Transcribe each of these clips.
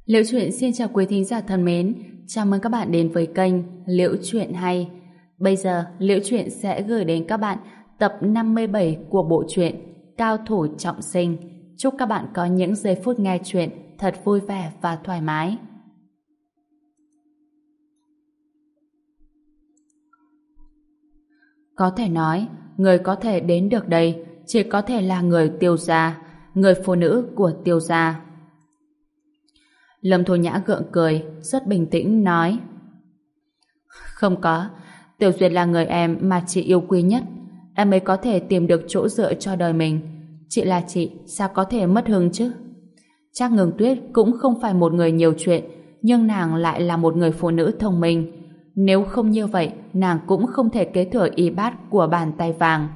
Liễu Chuyện xin chào quý thính giả thân mến, chào mừng các bạn đến với kênh Liễu Chuyện Hay. Bây giờ, Liễu Chuyện sẽ gửi đến các bạn tập 57 của bộ truyện Cao Thủ Trọng Sinh. Chúc các bạn có những giây phút nghe chuyện thật vui vẻ và thoải mái. Có thể nói, người có thể đến được đây chỉ có thể là người Tiêu gia, người phụ nữ của Tiêu gia. Lâm Thu Nhã gượng cười, rất bình tĩnh nói: Không có, Tiểu Duyệt là người em mà chị yêu quý nhất, em mới có thể tìm được chỗ dựa cho đời mình. Chị là chị, sao có thể mất hứng chứ? Trác Ngưng Tuyết cũng không phải một người nhiều chuyện, nhưng nàng lại là một người phụ nữ thông minh. Nếu không như vậy, nàng cũng không thể kế thừa y bát của bàn tay vàng.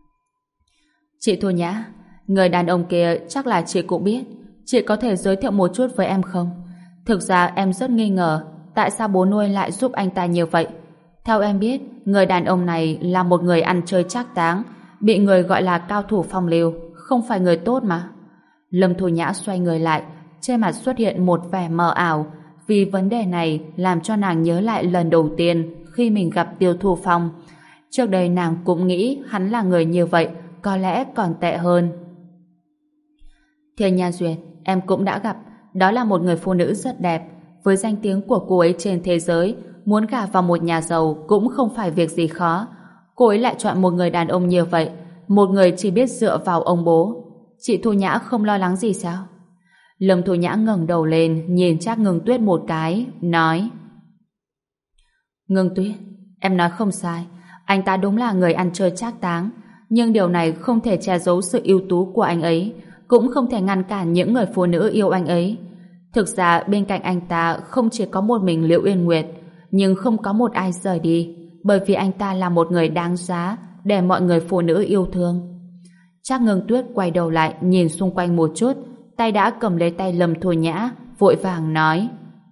Chị Thu Nhã, người đàn ông kia chắc là chị cũng biết. Chị có thể giới thiệu một chút với em không? Thực ra em rất nghi ngờ tại sao bố nuôi lại giúp anh ta như vậy. Theo em biết, người đàn ông này là một người ăn chơi trác táng, bị người gọi là cao thủ phong lưu, không phải người tốt mà. Lâm Thu Nhã xoay người lại, trên mặt xuất hiện một vẻ mờ ảo, vì vấn đề này làm cho nàng nhớ lại lần đầu tiên khi mình gặp Tiêu Thu Phong. Trước đây nàng cũng nghĩ hắn là người như vậy, có lẽ còn tệ hơn. Thiên Nhan Duyệt, em cũng đã gặp, đó là một người phụ nữ rất đẹp, với danh tiếng của cô ấy trên thế giới, muốn gả vào một nhà giàu cũng không phải việc gì khó. Cô ấy lại chọn một người đàn ông như vậy, một người chỉ biết dựa vào ông bố. Chị Thu Nhã không lo lắng gì sao? Lâm Thu Nhã ngẩng đầu lên, nhìn Trác Ngưng Tuyết một cái, nói: Ngưng Tuyết, em nói không sai, anh ta đúng là người ăn chơi trác táng, nhưng điều này không thể che giấu sự ưu tú của anh ấy, cũng không thể ngăn cản những người phụ nữ yêu anh ấy. Thực ra bên cạnh anh ta không chỉ có một mình Liễu Uyên Nguyệt, nhưng không có một ai rời đi, bởi vì anh ta là một người đáng giá để mọi người phụ nữ yêu thương. Trác Ngưng Tuyết quay đầu lại nhìn xung quanh một chút, tay đã cầm lấy tay Lâm Thu Nhã, vội vàng nói: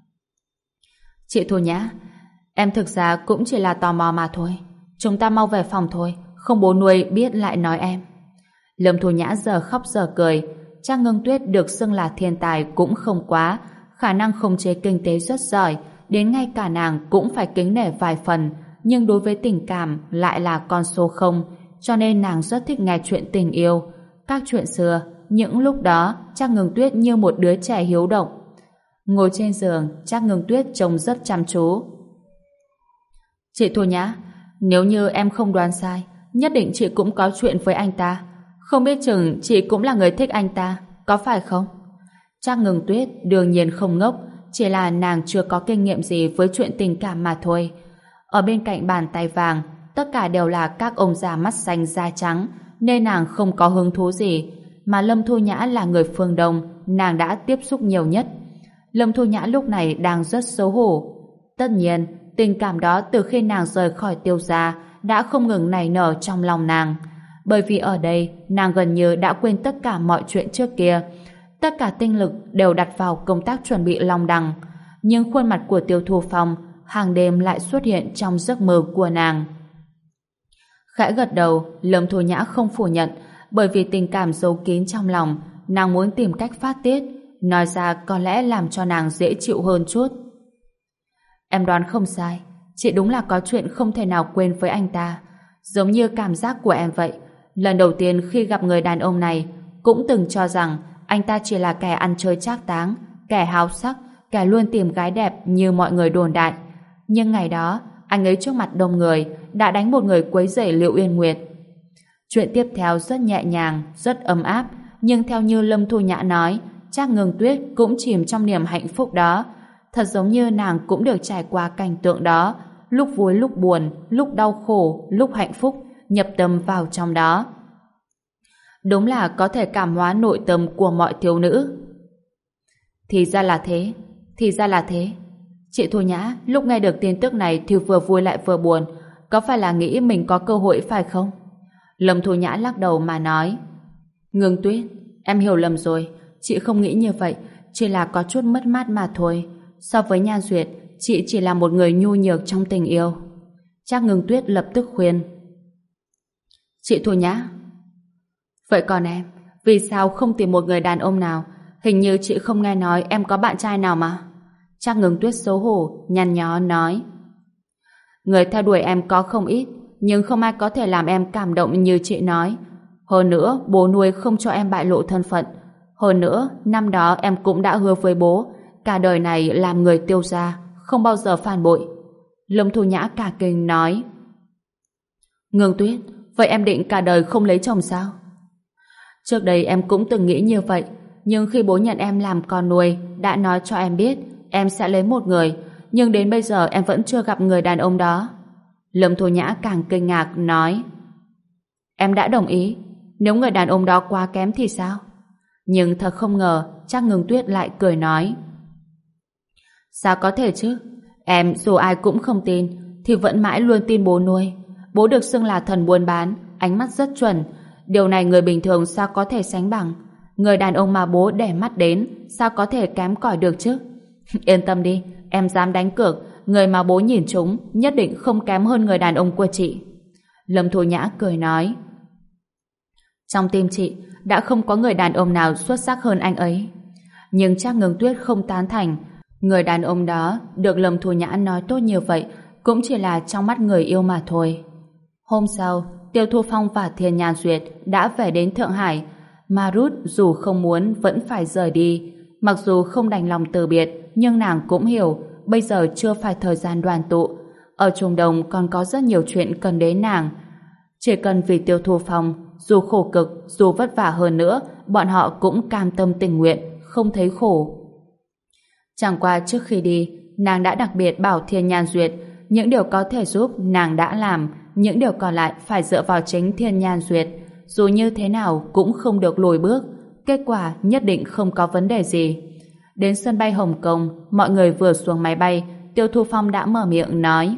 Chị Thu Nhã, em thực ra cũng chỉ là tò mò mà thôi. Chúng ta mau về phòng thôi, không bố nuôi biết lại nói em. Lâm Thu Nhã giờ khóc giờ cười. Trác Ngưng Tuyết được xưng là thiên tài cũng không quá, khả năng khống chế kinh tế rất giỏi, đến ngay cả nàng cũng phải kính nể vài phần, nhưng đối với tình cảm lại là con số không, cho nên nàng rất thích nghe chuyện tình yêu. Các chuyện xưa, những lúc đó Trác Ngưng Tuyết như một đứa trẻ hiếu động. Ngồi trên giường, Trác Ngưng Tuyết trông rất chăm chú. Chị Thu Nhã, nếu như em không đoán sai, nhất định chị cũng có chuyện với anh ta. Không biết chừng chị cũng là người thích anh ta, có phải không? Trác Ngưng Tuyết đương nhiên không ngốc, chỉ là nàng chưa có kinh nghiệm gì với chuyện tình cảm mà thôi. Ở bên cạnh bàn tay vàng, tất cả đều là các ông già mắt xanh da trắng, nên nàng không có hứng thú gì. Mà Lâm Thu Nhã là người phương Đông, nàng đã tiếp xúc nhiều nhất. Lâm Thu Nhã lúc này đang rất xấu hổ. Tất nhiên, tình cảm đó từ khi nàng rời khỏi Tiêu gia đã không ngừng nảy nở trong lòng nàng. Bởi vì ở đây, nàng gần như đã quên tất cả mọi chuyện trước kia. Tất cả tinh lực đều đặt vào công tác chuẩn bị long đằng. Nhưng khuôn mặt của Tiêu Thu Phong hàng đêm lại xuất hiện trong giấc mơ của nàng. Khẽ gật đầu, Lâm Thu Nhã không phủ nhận, bởi vì tình cảm giấu kín trong lòng, nàng muốn tìm cách phát tiết, nói ra có lẽ làm cho nàng dễ chịu hơn chút. Em đoán không sai, chị đúng là có chuyện không thể nào quên với anh ta. Giống như cảm giác của em vậy. Lần đầu tiên khi gặp người đàn ông này, cũng từng cho rằng anh ta chỉ là kẻ ăn chơi trác táng, kẻ háo sắc, kẻ luôn tìm gái đẹp như mọi người đồn đại. Nhưng ngày đó, anh ấy trước mặt đông người đã đánh một người quấy rầy Liễu Uyên Nguyệt. Chuyện tiếp theo rất nhẹ nhàng, rất ấm áp, nhưng theo như Lâm Thu Nhã nói, Trác Ngưng Tuyết cũng chìm trong niềm hạnh phúc đó. Thật giống như nàng cũng được trải qua cảnh tượng đó, lúc vui lúc buồn, lúc đau khổ, lúc hạnh phúc, nhập tâm vào trong đó. Đúng là có thể cảm hóa nội tâm của mọi thiếu nữ. Thì ra là thế, thì ra là thế. Chị Thu Nhã lúc nghe được tin tức này thì vừa vui lại vừa buồn, có phải là nghĩ mình có cơ hội phải không? Lâm Thu Nhã lắc đầu mà nói: Ngưng Tuyết, em hiểu lầm rồi, chị không nghĩ như vậy, chỉ là có chút mất mát mà thôi. So với Nhan Duyệt, chị chỉ là một người nhu nhược trong tình yêu. Trác Ngưng Tuyết lập tức khuyên: Chị Thu Nhã, vậy còn em, vì sao không tìm một người đàn ông nào Hình như chị không nghe nói em có bạn trai nào mà. Trác Ngưng Tuyết xấu hổ, nhăn nhó nói. Người theo đuổi em có không ít, nhưng không ai có thể làm em cảm động như chị nói. Hơn nữa, bố nuôi không cho em bại lộ thân phận. Hơn nữa, năm đó em cũng đã hứa với bố, cả đời này làm người Tiêu gia, không bao giờ phản bội. Lâm Thu Nhã cả kinh nói. Ngưng Tuyết, vậy em định cả đời không lấy chồng sao? Trước đây em cũng từng nghĩ như vậy, nhưng khi bố nhận em làm con nuôi, đã nói cho em biết em sẽ lấy một người, nhưng đến bây giờ em vẫn chưa gặp người đàn ông đó. Lâm Thu Nhã càng kinh ngạc nói. Em đã đồng ý, nếu người đàn ông đó quá kém thì sao? Nhưng thật không ngờ, Trác Ngưng Tuyết lại cười nói. Sao có thể chứ? Em dù ai cũng không tin, thì vẫn mãi luôn tin bố nuôi. Bố được xưng là thần buôn bán, ánh mắt rất chuẩn. Điều này người bình thường sao có thể sánh bằng? Người đàn ông mà bố để mắt đến, sao có thể kém cỏi được chứ? Yên tâm đi, em dám đánh cược, người mà bố nhìn trúng nhất định không kém hơn người đàn ông của chị. Lâm Thu Nhã cười nói. Trong tim chị, đã không có người đàn ông nào xuất sắc hơn anh ấy. Nhưng Trác Ngưng Tuyết không tán thành. Người đàn ông đó được Lâm Thu Nhã nói tốt như vậy cũng chỉ là trong mắt người yêu mà thôi. Hôm sau, Tiêu Thu Phong và Thiên Nhan Duyệt đã về đến Thượng Hải. Marut dù không muốn vẫn phải rời đi. Mặc dù không đành lòng từ biệt, nhưng nàng cũng hiểu bây giờ chưa phải thời gian đoàn tụ. Ở Trung Đông còn có rất nhiều chuyện cần đến nàng. Chỉ cần vì Tiêu Thu Phong, dù khổ cực, dù vất vả hơn nữa, bọn họ cũng cam tâm tình nguyện, không thấy khổ. Chẳng qua trước khi đi, nàng đã đặc biệt bảo Thiên Nhan Duyệt những điều có thể giúp nàng đã làm, những điều còn lại phải dựa vào chính Thiên Nhan Duyệt. Dù như thế nào cũng không được lùi bước, kết quả nhất định không có vấn đề gì. Đến sân bay Hồng Kông, mọi người vừa xuống máy bay, Tiêu Thu Phong đã mở miệng nói.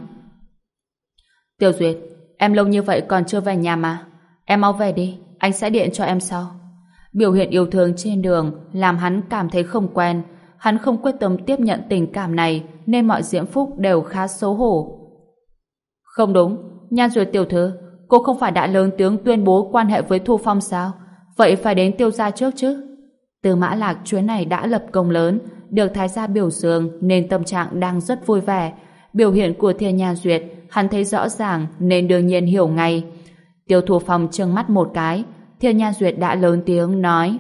Tiêu Duyệt, em lâu như vậy còn chưa về nhà mà. Em mau về đi, anh sẽ điện cho em sau. Biểu hiện yêu thương trên đường làm hắn cảm thấy không quen. Hắn không quyết tâm tiếp nhận tình cảm này nên mọi diễm phúc đều khá xấu hổ. Không đúng, Nhan Duyệt tiểu thư, cô không phải đã lớn tiếng tuyên bố quan hệ với Thu Phong sao? Vậy phải đến Tiêu gia trước chứ? Từ Mã Lạc chuyến này đã lập công lớn, được thái gia biểu dương nên tâm trạng đang rất vui vẻ. Biểu hiện của Thiên Nhan Duyệt hắn thấy rõ ràng nên đương nhiên hiểu ngay. Tiêu Thu Phong trừng mắt một cái, Thiên Nhan Duyệt đã lớn tiếng nói.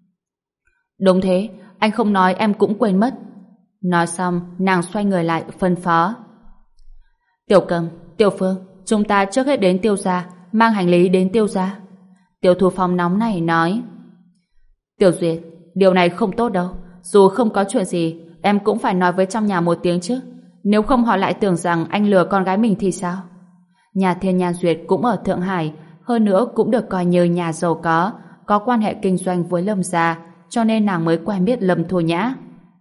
Đúng thế, anh không nói em cũng quên mất. Nói xong, nàng xoay người lại phân phó. Tiểu Cầm, Tiểu Phương, chúng ta trước hết đến Tiêu gia, mang hành lý đến Tiêu gia. Tiêu Thu Phong nóng này nói. Tiểu Duyệt, điều này không tốt đâu. Dù không có chuyện gì, em cũng phải nói với trong nhà một tiếng chứ. Nếu không họ lại tưởng rằng anh lừa con gái mình thì sao? Nhà Thiên Nhan Duyệt cũng ở Thượng Hải, hơn nữa cũng được coi như nhà giàu có quan hệ kinh doanh với Lâm gia, cho nên nàng mới quen biết Lâm Thu Nhã.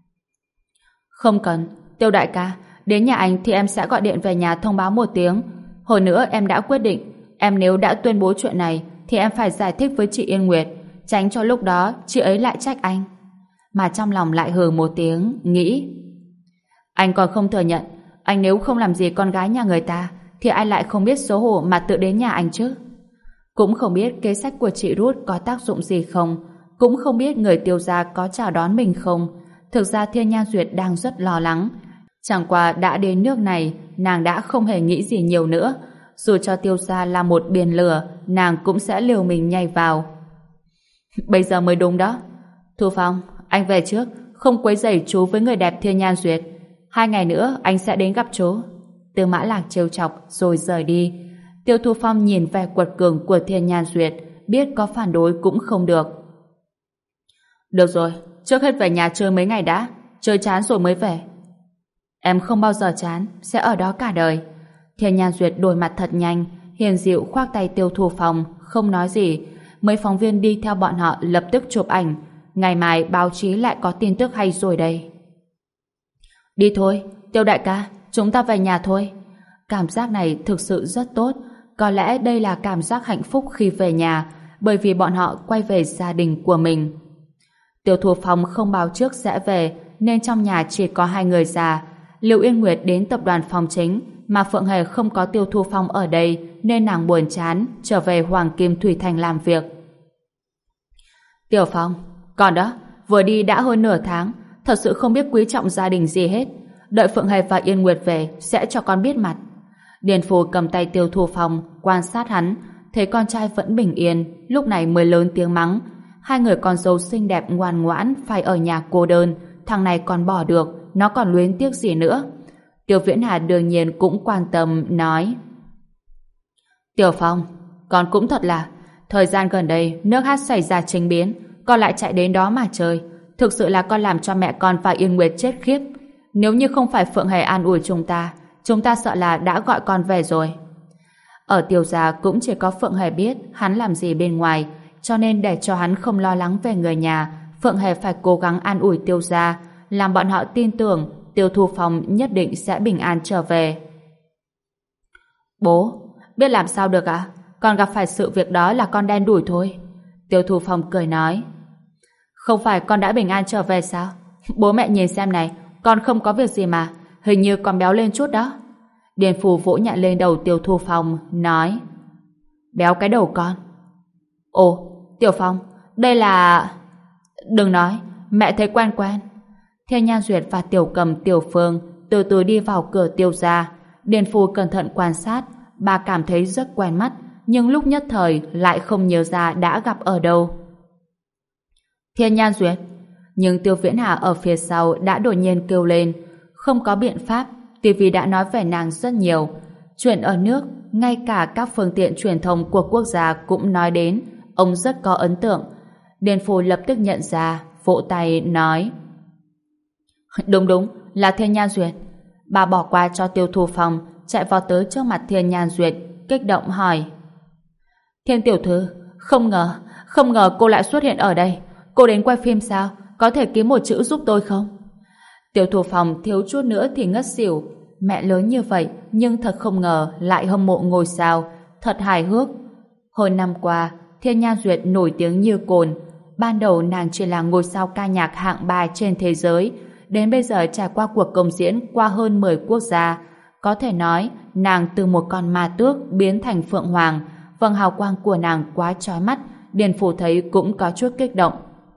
Không cần, Tiêu đại ca, đến nhà anh thì em sẽ gọi điện về nhà thông báo một tiếng. Hồi nữa em đã quyết định, em nếu đã tuyên bố chuyện này thì em phải giải thích với chị Yên Nguyệt, tránh cho lúc đó chị ấy lại trách anh. Mà trong lòng lại hừ một tiếng, nghĩ. Anh còn không thừa nhận, anh nếu không làm gì con gái nhà người ta thì ai lại không biết xấu hổ mà tự đến nhà anh chứ? Cũng không biết kế sách của chị Ruth có tác dụng gì không, cũng không biết người Tiêu gia có chào đón mình không. Thực ra Thiên Nhan Duyệt đang rất lo lắng. Chẳng qua đã đến nước này, nàng đã không hề nghĩ gì nhiều nữa. Dù cho Tiêu gia là một biển lửa, nàng cũng sẽ liều mình nhảy vào. Bây giờ mới đúng đó. Thu Phong, anh về trước, không quấy rầy chú với người đẹp Thiên Nhan Duyệt. 2 ngày nữa anh sẽ đến gặp chú. Tư Mã Lạc trêu chọc rồi rời đi. Tiêu Thu Phong nhìn vẻ quật cường của Thiên Nhan Duyệt, biết có phản đối cũng không được. Được rồi, trước hết về nhà chơi mấy ngày đã, chơi chán rồi mới về. Em không bao giờ chán, sẽ ở đó cả đời. Thiên Nhan Duyệt đổi mặt thật nhanh, hiền dịu khoác tay Tiêu Thu Phong, không nói gì. Mấy phóng viên đi theo bọn họ lập tức chụp ảnh. Ngày mai báo chí lại có tin tức hay rồi đây. Đi thôi, Tiêu đại ca, chúng ta về nhà thôi. Cảm giác này thực sự rất tốt. Có lẽ đây là cảm giác hạnh phúc khi về nhà, bởi vì bọn họ quay về gia đình của mình. Tiêu Thu Phong không báo trước sẽ về, nên trong nhà chỉ có 2 người già. Lưu Yên Nguyệt đến tập đoàn Phong Chính, mà Phượng Hề không có Tiêu Thu Phong ở đây, nên nàng buồn chán, trở về Hoàng Kim Thủy Thành làm việc. Tiểu Phong, còn đó, vừa đi đã hơn nửa tháng, thật sự không biết quý trọng gia đình gì hết. Đợi Phượng Hề và Yên Nguyệt về sẽ cho con biết mặt. Điền Phù cầm tay Tiêu Thu Phong quan sát hắn, thấy con trai vẫn bình yên, lúc này mới lớn tiếng mắng. Hai người con dâu xinh đẹp ngoan ngoãn phải ở nhà cô đơn, thằng này còn bỏ được, nó còn luyến tiếc gì nữa. Tiêu Viễn Hà đương nhiên cũng quan tâm, nói: Tiểu Phong, con cũng thật là, thời gian gần đây nước hát xảy ra trình biến, con lại chạy đến đó mà chơi. Thực sự là con làm cho mẹ con và Yên Nguyệt chết khiếp. Nếu như không phải Phượng Hề an ủi chúng ta sợ là đã gọi con về rồi. Ở Tiêu gia cũng chỉ có Phượng Hề biết hắn làm gì bên ngoài, cho nên để cho hắn không lo lắng về người nhà, Phượng Hề phải cố gắng an ủi Tiêu gia, làm bọn họ tin tưởng Tiêu Thu Phong nhất định sẽ bình an trở về. Bố, biết làm sao được ạ? Con gặp phải sự việc đó là con đen đủi thôi. Tiêu Thu Phong cười nói: Không phải con đã bình an trở về sao? Bố mẹ nhìn xem này, con không có việc gì mà, hình như con béo lên chút đó. Điền Phù vỗ nhẹ lên đầu Tiêu Thu Phong, nói: Béo cái đầu con. Ồ, Tiểu Phong, đây là... Đừng nói, mẹ thấy quen quen. Thiên Nhan Duyệt và Tiểu Cầm, Tiểu Phương từ từ đi vào cửa Tiêu gia. Điền Phù cẩn thận quan sát, bà cảm thấy rất quen mắt, nhưng lúc nhất thời lại không nhớ ra đã gặp ở đâu. Thiên Nhan Duyệt. Nhưng Tiêu Viễn Hà ở phía sau đã đột nhiên kêu lên. Không có biện pháp, TV đã nói về nàng rất nhiều. Chuyện ở nước, ngay cả các phương tiện truyền thông của quốc gia cũng nói đến, ông rất có ấn tượng. Điền Phù lập tức nhận ra, vỗ tay nói: Đúng, là Thiên Nhan Duyệt. Bà bỏ qua cho Tiêu Thu Phong, chạy vào tới trước mặt Thiên Nhan Duyệt, kích động hỏi: Thiên tiểu thư, không ngờ cô lại xuất hiện ở đây. Cô đến quay phim sao? Có thể ký một chữ giúp tôi không? Tiêu Thu Phong thiếu chút nữa thì ngất xỉu. Mẹ lớn như vậy, nhưng thật không ngờ lại hâm mộ ngôi sao, thật hài hước. Hồi năm qua, Thiên Nhan Duyệt nổi tiếng như cồn. Ban đầu nàng chỉ là ngôi sao ca nhạc hạng 3 trên thế giới, đến bây giờ trải qua cuộc công diễn qua hơn 10 quốc gia. Có thể nói, nàng từ một con ma tước biến thành phượng hoàng. Vầng hào quang của nàng quá chói mắt, Điền Phù thấy cũng có chút kích động.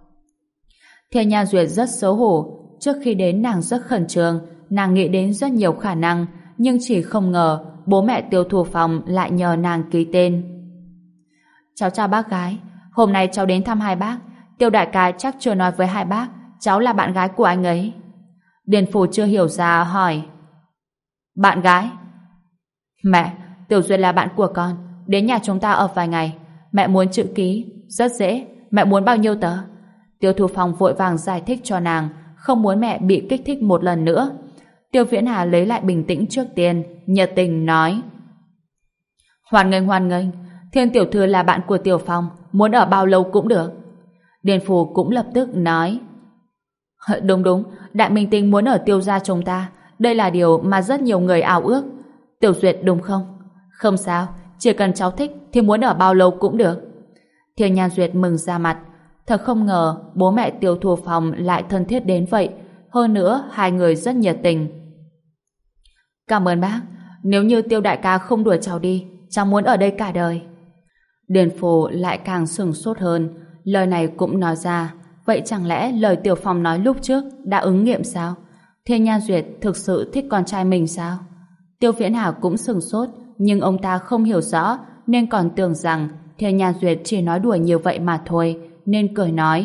Thiên Nhan Duyệt rất xấu hổ. Trước khi đến nàng rất khẩn trương, nàng nghĩ đến rất nhiều khả năng, nhưng chỉ không ngờ bố mẹ Tiêu Thu Phong lại nhờ nàng ký tên. Cháu chào bác gái, hôm nay cháu đến thăm hai bác. Tiêu đại ca chắc chưa nói với hai bác cháu là bạn gái của anh ấy. Điền Phù chưa hiểu ra hỏi: Bạn gái? Mẹ, Tiểu Duyệt là bạn của con, đến nhà chúng ta ở vài ngày. Mẹ muốn chữ ký, rất dễ. Mẹ muốn bao nhiêu tờ? Tiêu Thu Phong vội vàng giải thích cho nàng, không muốn mẹ bị kích thích một lần nữa. Tiêu Viễn Hà lấy lại bình tĩnh trước tiên, nhiệt tình nói: Hoan nghênh, Thiên tiểu thư là bạn của Tiểu Phong, muốn ở bao lâu cũng được. Điền Phù cũng lập tức nói: Đúng, đại minh tinh muốn ở Tiêu gia chúng ta, đây là điều mà rất nhiều người ao ước. Tiểu Duyệt đúng không? Không sao, chỉ cần cháu thích thì muốn ở bao lâu cũng được. Thiên Nhan Duyệt mừng ra mặt, thật không ngờ bố mẹ Tiêu Thu Phong lại thân thiết đến vậy, hơn nữa hai người rất nhiệt tình. Cảm ơn bác, nếu như Tiêu đại ca không đuổi cháu đi, cháu muốn ở đây cả đời. Điền Phù lại càng sửng sốt hơn, lời này cũng nói ra, vậy chẳng lẽ lời Tiểu Phong nói lúc trước đã ứng nghiệm sao? Thiên Nhan Duyệt thực sự thích con trai mình sao? Tiêu Viễn Hà cũng sửng sốt, nhưng ông ta không hiểu rõ nên còn tưởng rằng Thiên Nhan Duyệt chỉ nói đùa như vậy mà thôi, nên cười nói: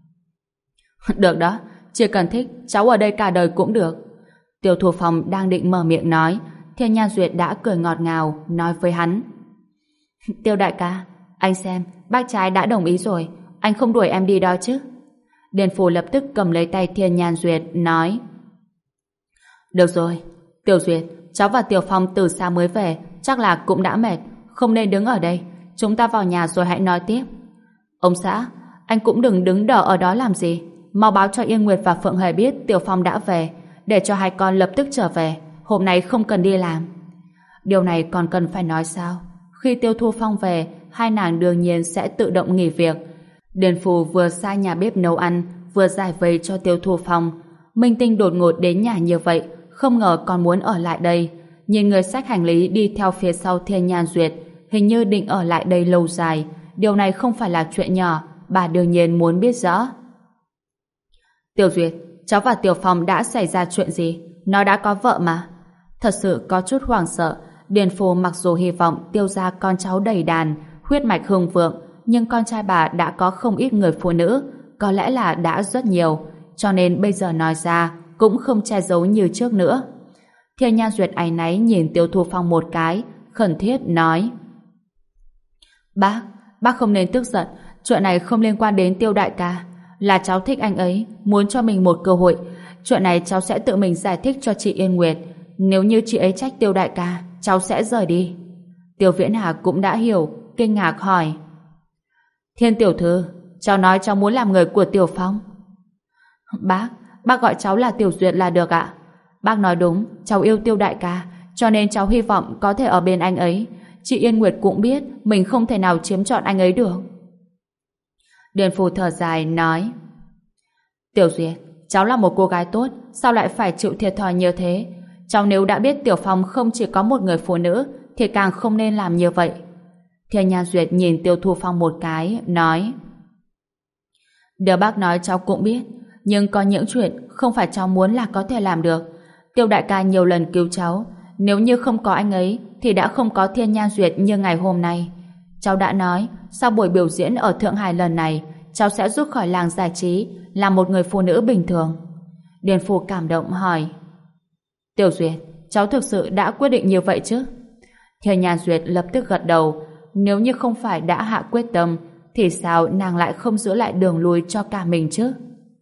Được đó, chỉ cần thích cháu ở đây cả đời cũng được. Tiêu Thu Phong đang định mở miệng nói, Thiên Nhan Duyệt đã cười ngọt ngào nói với hắn: Tiêu đại ca, anh xem, bác trai đã đồng ý rồi, anh không đuổi em đi đó chứ? Điền Phù lập tức cầm lấy tay Thiên Nhan Duyệt nói: Được rồi, Tiểu Duyệt, cháu và Tiểu Phong từ xa mới về, chắc là cũng đã mệt, không nên đứng ở đây, chúng ta vào nhà rồi hãy nói tiếp. Ông xã, anh cũng đừng đứng đợi ở đó làm gì, mau báo cho Yên Nguyệt và Phượng Hề biết Tiểu Phong đã về, để cho hai con lập tức trở về, hôm nay không cần đi làm. Điều này còn cần phải nói sao? Khi Tiêu Thu Phong về, hai nàng đương nhiên sẽ tự động nghỉ việc. Điền Phù vừa sai nhà bếp nấu ăn, vừa giải vây cho Tiêu Thu Phong. Minh Tinh đột ngột đến nhà như vậy, không ngờ còn muốn ở lại đây. Nhìn người xách hành lý đi theo phía sau Thiên Nhan Duyệt, hình như định ở lại đây lâu dài. Điều này không phải là chuyện nhỏ, bà đương nhiên muốn biết rõ. Tiểu Duyệt, cháu và Tiểu Phong đã xảy ra chuyện gì? Nó đã có vợ mà. Thật sự có chút hoảng sợ. Điền Phù mặc dù hy vọng Tiêu gia con cháu đầy đàn, huyết mạch hưng vượng, nhưng con trai bà đã có không ít người phụ nữ, có lẽ là đã rất nhiều, cho nên bây giờ nói ra cũng không che giấu như trước nữa. Thiên Nhan Duyệt áy náy nhìn Tiêu Thu Phong một cái, khẩn thiết nói: Bác không nên tức giận, chuyện này không liên quan đến Tiêu đại ca, là cháu thích anh ấy, muốn cho mình một cơ hội. Chuyện này cháu sẽ tự mình giải thích cho chị Yên Nguyệt. Nếu như chị ấy trách Tiêu đại ca, cháu sẽ rời đi. Tiêu Viễn Hà cũng đã hiểu, kinh ngạc hỏi: Thiên tiểu thư, cháu nói cháu muốn làm người của Tiểu Phong. Bác gọi cháu là Tiểu Duyệt là được ạ. Bác nói đúng, cháu yêu Tiêu đại ca, cho nên cháu hy vọng có thể ở bên anh ấy. Chị Yên Nguyệt cũng biết mình không thể nào chiếm trọn anh ấy được. Điền Phù thở dài nói: Tiểu Duyệt, cháu là một cô gái tốt, sao lại phải chịu thiệt thòi như thế? Cháu nếu đã biết Tiểu Phong không chỉ có một người phụ nữ thì càng không nên làm như vậy. Thiên Nhan Duyệt nhìn Tiêu Thu Phong một cái, nói: Điều bác nói cháu cũng biết, nhưng có những chuyện không phải cháu muốn là có thể làm được. Tiêu đại ca nhiều lần cứu cháu, nếu như không có anh ấy thì đã không có Thiên Nhan Duyệt như ngày hôm nay. Cháu đã nói, sau buổi biểu diễn ở Thượng Hải lần này, cháu sẽ rút khỏi làng giải trí, là một người phụ nữ bình thường. Điền Phù cảm động hỏi: Tiểu Duyệt, cháu thực sự đã quyết định như vậy chứ? Thiên Nhan Duyệt lập tức gật đầu. Nếu như không phải đã hạ quyết tâm, thì sao nàng lại không giữ lại đường lui cho cả mình chứ?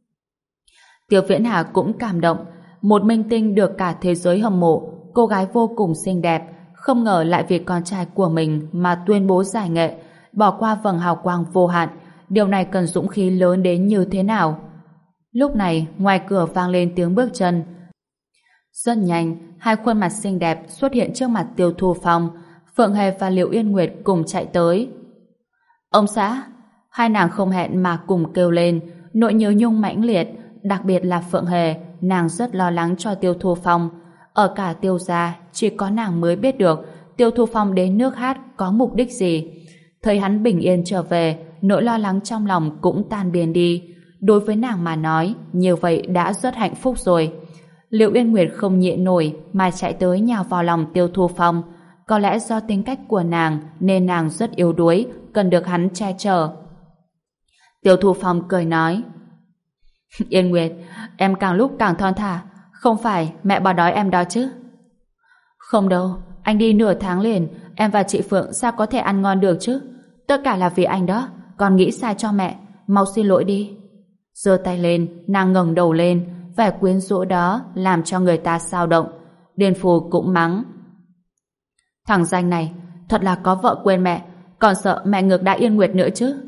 Tiêu Viễn Hà cũng cảm động. Một minh tinh được cả thế giới hâm mộ, cô gái vô cùng xinh đẹp, không ngờ lại vì con trai của mình mà tuyên bố giải nghệ, bỏ qua vầng hào quang vô hạn. Điều này cần dũng khí lớn đến như thế nào? Lúc này, ngoài cửa vang lên tiếng bước chân. Rất nhanh, hai khuôn mặt xinh đẹp xuất hiện trước mặt Tiêu Thu Phong. Phượng Hề và Liệu Yên Nguyệt cùng chạy tới. Ông xã! Hai nàng không hẹn mà cùng kêu lên, nỗi nhớ nhung mãnh liệt, đặc biệt là Phượng Hề, nàng rất lo lắng cho Tiêu Thu Phong. Ở cả Tiêu gia, chỉ có nàng mới biết được Tiêu Thu Phong đến nước hát có mục đích gì. Thấy hắn bình yên trở về, nỗi lo lắng trong lòng cũng tan biến đi. Đối với nàng mà nói, như vậy đã rất hạnh phúc rồi. Liệu Yên Nguyệt không nhịn nổi mà chạy tới nhào vào lòng Tiêu Thu Phong. Có lẽ do tính cách của nàng nên nàng rất yếu đuối, cần được hắn che chở. Tiêu Thu Phong cười nói: Yên Nguyệt, em càng lúc càng thon thả, không phải mẹ bỏ đói em đó chứ? Không đâu, anh đi nửa tháng liền, em và chị Phượng sao có thể ăn ngon được chứ? Tất cả là vì anh đó, con nghĩ sai cho mẹ, mau xin lỗi đi. Giơ tay lên, nàng ngẩng đầu lên, vẻ quyến rũ đó làm cho người ta xao động. Điền Phù cũng mắng: Thằng danh này, thật là có vợ quên mẹ, còn sợ mẹ ngược đãi Yên Nguyệt nữa chứ.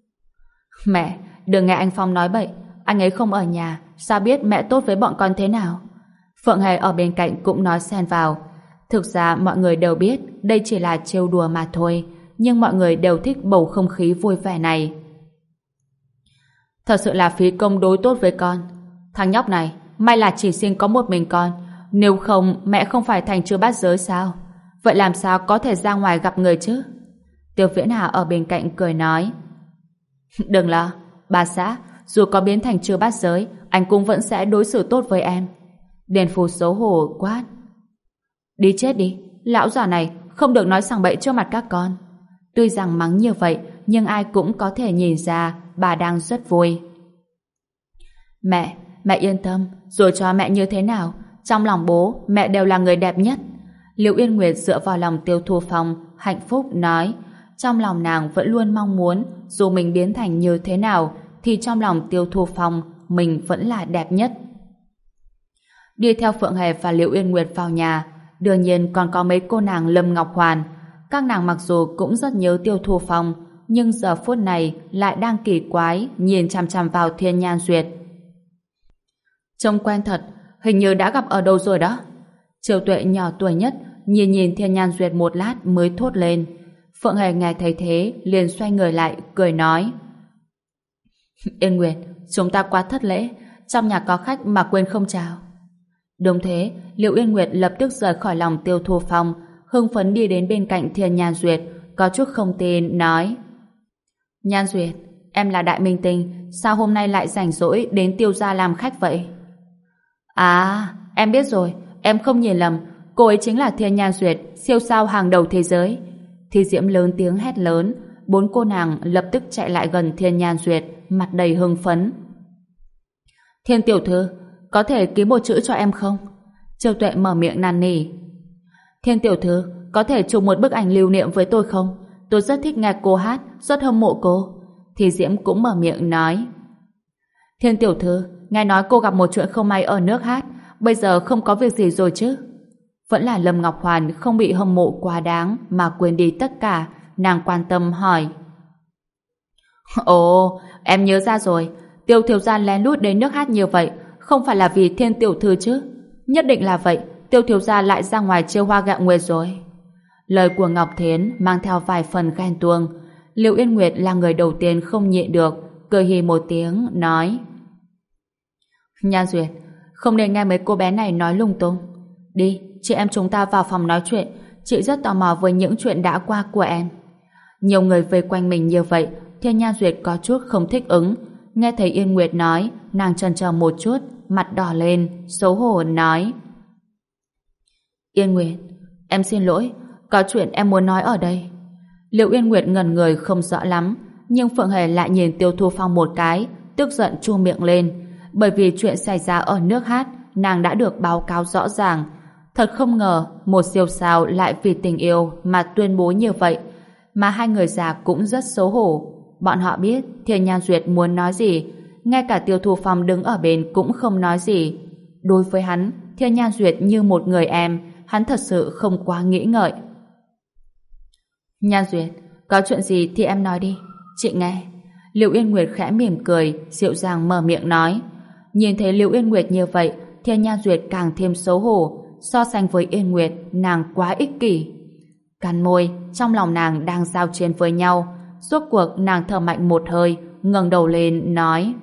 Mẹ, đừng nghe anh Phong nói bậy, anh ấy không ở nhà, sao biết mẹ tốt với bọn con thế nào? Phượng Hề ở bên cạnh cũng nói xen vào. Thực ra mọi người đều biết đây chỉ là trêu đùa mà thôi, nhưng mọi người đều thích bầu không khí vui vẻ này. Thật sự là phí công đối tốt với con. Thằng nhóc này, may là chỉ sinh có một mình con, nếu không mẹ không phải thành chưa bát giới sao? Vậy làm sao có thể ra ngoài gặp người chứ? Tiêu Viễn Hà ở bên cạnh cười nói: Đừng lo, bà xã, dù có biến thành chưa bát giới, anh cũng vẫn sẽ đối xử tốt với em. Điền Phù xấu hổ quát: Đi chết đi, lão già này không được nói sằng bậy trước mặt các con. Tuy rằng mắng như vậy, nhưng ai cũng có thể nhìn ra bà đang rất vui. Mẹ yên tâm, rồi cho mẹ như thế nào, trong lòng bố, mẹ đều là người đẹp nhất. Liệu Yên Nguyệt dựa vào lòng Tiêu Thu Phong, hạnh phúc nói. Trong lòng nàng vẫn luôn mong muốn, dù mình biến thành như thế nào, thì trong lòng Tiêu Thu Phong, mình vẫn là đẹp nhất. Đi theo Phượng Hề và Liệu Yên Nguyệt vào nhà, đương nhiên còn có mấy cô nàng Lâm Ngọc Hoàn. Các nàng mặc dù cũng rất nhớ Tiêu Thu Phong, nhưng giờ phút này lại đang kỳ quái nhìn chằm chằm vào Thiên Nhan Duyệt. Trông quen thật, hình như đã gặp ở đâu rồi đó. Triều Tuệ nhỏ tuổi nhất nhìn Thiên Nhan Duyệt một lát mới thốt lên. Phượng Hề nghe thấy thế liền xoay người lại cười nói: Yên Nguyệt, chúng ta quá thất lễ, trong nhà có khách mà quên không chào. Đúng thế, Liệu Yên Nguyệt lập tức rời khỏi lòng Tiêu Thu Phong, hưng phấn đi đến bên cạnh Thiên Nhan Duyệt, có chút không tin nói: Nhan Duyệt, em là đại minh tinh, sao hôm nay lại rảnh rỗi đến Tiêu gia làm khách vậy? À, em biết rồi, em không nhìn lầm, cô ấy chính là Thiên Nhan Duyệt, siêu sao hàng đầu thế giới. Thi Diễm lớn tiếng hét lớn, bốn cô nàng lập tức chạy lại gần Thiên Nhan Duyệt, mặt đầy hưng phấn. Thiên tiểu thư, có thể ký một chữ cho em không? Châu Tuệ mở miệng năn nỉ. Thiên tiểu thư, có thể chụp một bức ảnh lưu niệm với tôi không? Tôi rất thích nghe cô hát, rất hâm mộ cô. Thi Diễm cũng mở miệng nói. Thiên tiểu thư, nghe nói cô gặp một chuyện không may ở nước hát, bây giờ không có việc gì rồi chứ? Vẫn là Lâm Ngọc Hoàn không bị hâm mộ quá đáng mà quên đi tất cả, nàng quan tâm hỏi. Ồ, em nhớ ra rồi, Tiêu thiếu gia lén lút đến nước hát như vậy, không phải là vì Thiên tiểu thư chứ? Nhất định là vậy, Tiêu thiếu gia lại ra ngoài chơi hoa gạo nguyệt rồi. Lời của Ngọc Thiến mang theo vài phần ghen tuông. Liệu Yên Nguyệt là người đầu tiên không nhịn được, cười hì một tiếng, nói. Nhan Duyệt, không nên nghe mấy cô bé này nói lung tung. Đi, chị em chúng ta vào phòng nói chuyện, chị rất tò mò với những chuyện đã qua của em. Nhiều người vây quanh mình như vậy, Thiên Nhan Duyệt có chút không thích ứng. Nghe thấy Yên Nguyệt nói, nàng chần chờ một chút, mặt đỏ lên, xấu hổ nói. Yên Nguyệt, em xin lỗi, có chuyện em muốn nói ở đây. Liệu Yên Nguyệt ngẩn người không rõ lắm, nhưng Phượng Hề lại nhìn Tiêu Thu Phong một cái, tức giận chu miệng lên. Bởi vì chuyện xảy ra ở nước hát, nàng đã được báo cáo rõ ràng. Thật không ngờ, một siêu sao lại vì tình yêu mà tuyên bố như vậy. Mà hai người già cũng rất xấu hổ. Bọn họ biết Thiên Nhan Duyệt muốn nói gì, ngay cả Tiêu Thu Phong đứng ở bên cũng không nói gì. Đối với hắn, Thiên Nhan Duyệt như một người em, hắn thật sự không quá nghĩ ngợi. Nhan Duyệt, có chuyện gì thì em nói đi, chị nghe. Liệu Yên Nguyệt khẽ mỉm cười, dịu dàng mở miệng nói. Nhìn thấy Liệu Yên Nguyệt như vậy, Thiên Nhan Duyệt càng thêm xấu hổ. So sánh với Yên Nguyệt, nàng quá ích kỷ. Cắn môi, trong lòng nàng đang giao chiến với nhau. Rốt cuộc nàng thở mạnh một hơi, ngẩng đầu lên nói.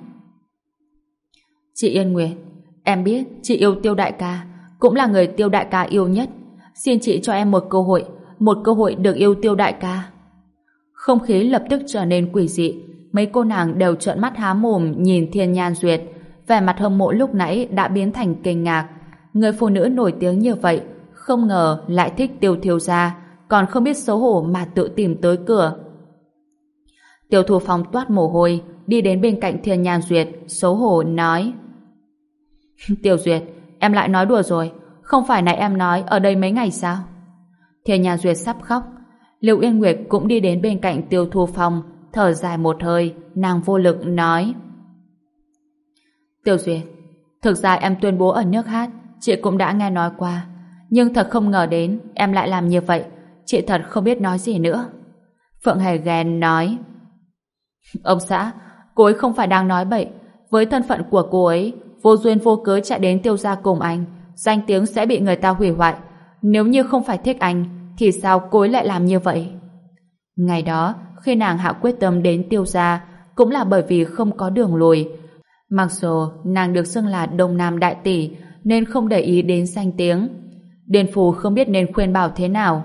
Chị Yên Nguyệt, em biết chị yêu Tiêu đại ca, cũng là người Tiêu đại ca yêu nhất. Xin chị cho em một cơ hội được yêu Tiêu đại ca. Không khí lập tức trở nên quỷ dị. Mấy cô nàng đều trợn mắt há mồm nhìn Thiên Nhan Duyệt. Vẻ mặt hâm mộ lúc nãy đã biến thành kinh ngạc. Người phụ nữ nổi tiếng như vậy, không ngờ lại thích Tiêu thiếu gia, còn không biết xấu hổ mà tự tìm tới cửa. Tiêu Thu Phong toát mồ hôi, đi đến bên cạnh Thiên Nhan Duyệt, xấu hổ nói. Tiêu Duyệt, em lại nói đùa rồi, không phải nãy em nói ở đây mấy ngày sao? Thiên Nhan Duyệt sắp khóc. Liệu Yên Nguyệt cũng đi đến bên cạnh Tiêu Thu Phong, thở dài một hơi, nàng vô lực nói. Tiêu Duyệt, thực ra em tuyên bố ở nước hát, chị cũng đã nghe nói qua, nhưng thật không ngờ đến em lại làm như vậy, chị thật không biết nói gì nữa. Phượng Hề ghen nói. Ông xã, cô ấy không phải đang nói bậy, với thân phận của cô ấy, vô duyên vô cớ chạy đến Tiêu gia cùng anh, danh tiếng sẽ bị người ta hủy hoại. Nếu như không phải thích anh, thì sao cô ấy lại làm như vậy? Ngày đó, khi nàng hạ quyết tâm đến Tiêu gia, cũng là bởi vì không có đường lùi. Mặc dù nàng được xưng là Đông Nam Đại Tỷ, nên không để ý đến danh tiếng. Điền Phù không biết nên khuyên bảo thế nào.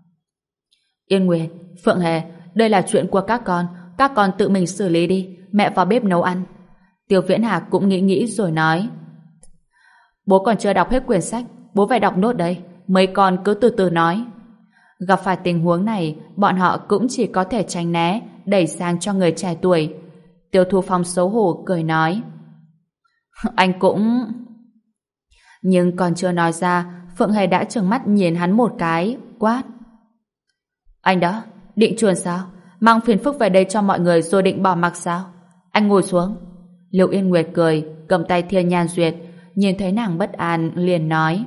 Yên Nguyệt, Phượng Hề, đây là chuyện của các con tự mình xử lý đi, mẹ vào bếp nấu ăn. Tiêu Viễn Hà cũng nghĩ rồi nói. Bố còn chưa đọc hết quyển sách, bố phải đọc nốt đây, mấy con cứ từ từ nói. Gặp phải tình huống này, bọn họ cũng chỉ có thể tránh né, đẩy sang cho người trẻ tuổi. Tiêu Thu Phong xấu hổ cười nói. Anh cũng... Nhưng còn chưa nói ra, Phượng Hề đã trừng mắt nhìn hắn một cái, quát. Anh đó, định chuồn sao? Mang phiền phức về đây cho mọi người rồi định bỏ mặc sao? Anh ngồi xuống. Liệu Yên Nguyệt cười, cầm tay Thiên Nhan Duyệt, nhìn thấy nàng bất an, liền nói.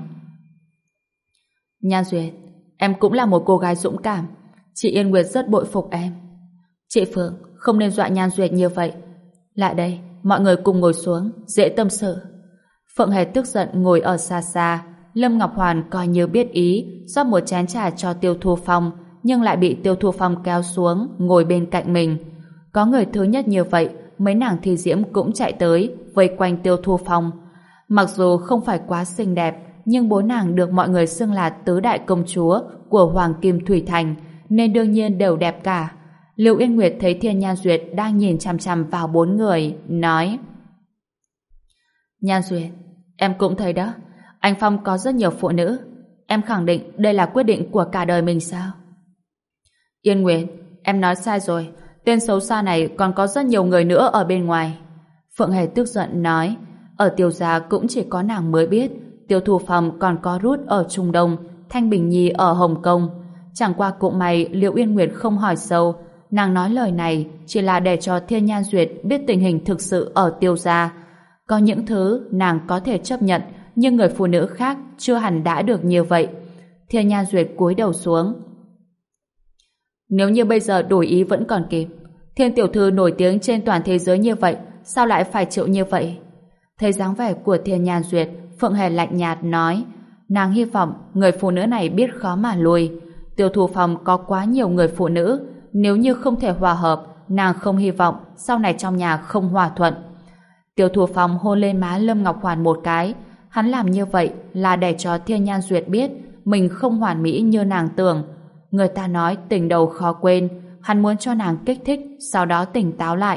Nhan Duyệt, em cũng là một cô gái dũng cảm. Chị Yên Nguyệt rất bội phục em. Chị Phượng, không nên dọa Nhan Duyệt như vậy. Lại đây, mọi người cùng ngồi xuống, dễ tâm sự. Phượng Hề tức giận ngồi ở xa xa. Lâm Ngọc Hoàn coi như biết ý, rót một chén trà cho Tiêu Thu Phong, nhưng lại bị Tiêu Thu Phong kéo xuống, ngồi bên cạnh mình. Có người thứ nhất như vậy, mấy nàng Thi Diễm cũng chạy tới, vây quanh Tiêu Thu Phong. Mặc dù không phải quá xinh đẹp, nhưng bố nàng được mọi người xưng là tứ đại công chúa của Hoàng Kim Thủy Thành, nên đương nhiên đều đẹp cả. Lưu Yên Nguyệt thấy Thiên Nhan Duyệt đang nhìn chằm chằm vào bốn người, nói: Nhan Duyệt, em cũng thấy đó, anh Phong có rất nhiều phụ nữ. Em khẳng định đây là quyết định của cả đời mình sao? Yên Nguyệt, em nói sai rồi. Tên xấu xa này còn có rất nhiều người nữa ở bên ngoài. Phượng Hề tức giận nói: ở Tiêu gia cũng chỉ có nàng mới biết Tiêu Thu Phong còn có Rút ở Trung Đông, Thanh Bình Nhi ở Hồng Kông. Chẳng qua cũng may Liễu Yên Nguyệt không hỏi sâu. Nàng nói lời này chỉ là để cho Thiên Nhan Duyệt biết tình hình thực sự ở Tiêu gia. Có những thứ nàng có thể chấp nhận, nhưng người phụ nữ khác chưa hẳn đã được như vậy. Thiên Nhan Duyệt cúi đầu xuống. Nếu như bây giờ đổi ý vẫn còn kịp. Thiên tiểu thư nổi tiếng trên toàn thế giới như vậy, sao lại phải chịu như vậy? Thấy dáng vẻ của Thiên Nhan Duyệt, Phượng Hề lạnh nhạt nói: nàng hy vọng người phụ nữ này biết khó mà lui. Tiêu Thu Phong có quá nhiều người phụ nữ, nếu như không thể hòa hợp, nàng không hy vọng sau này trong nhà không hòa thuận. Tiêu Thu Phong hôn lên má Lâm Ngọc Hoàn một cái. Hắn làm như vậy là để cho Thiên Nhan Duyệt biết mình không hoàn mỹ như nàng tưởng. Người ta nói tình đầu khó quên, hắn muốn cho nàng kích thích, sau đó tỉnh táo lại.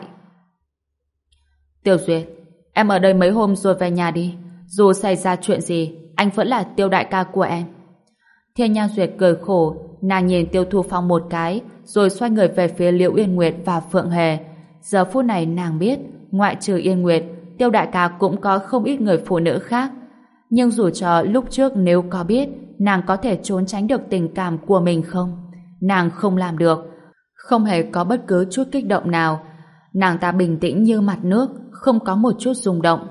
Tiêu Duyệt, em ở đây mấy hôm rồi về nhà đi. Dù xảy ra chuyện gì, anh vẫn là Tiêu đại ca của em. Thiên Nhan Duyệt cười khổ, nàng nhìn Tiêu Thu Phong một cái, rồi xoay người về phía Liễu Yên Nguyệt và Phượng Hề. Giờ phút này nàng biết, ngoại trừ Yên Nguyệt, Tiêu đại ca cũng có không ít người phụ nữ khác. Nhưng dù cho lúc trước nếu có biết, nàng có thể trốn tránh được tình cảm của mình không? Nàng không làm được. Không hề có bất cứ chút kích động nào. Nàng ta bình tĩnh như mặt nước, không có một chút rung động.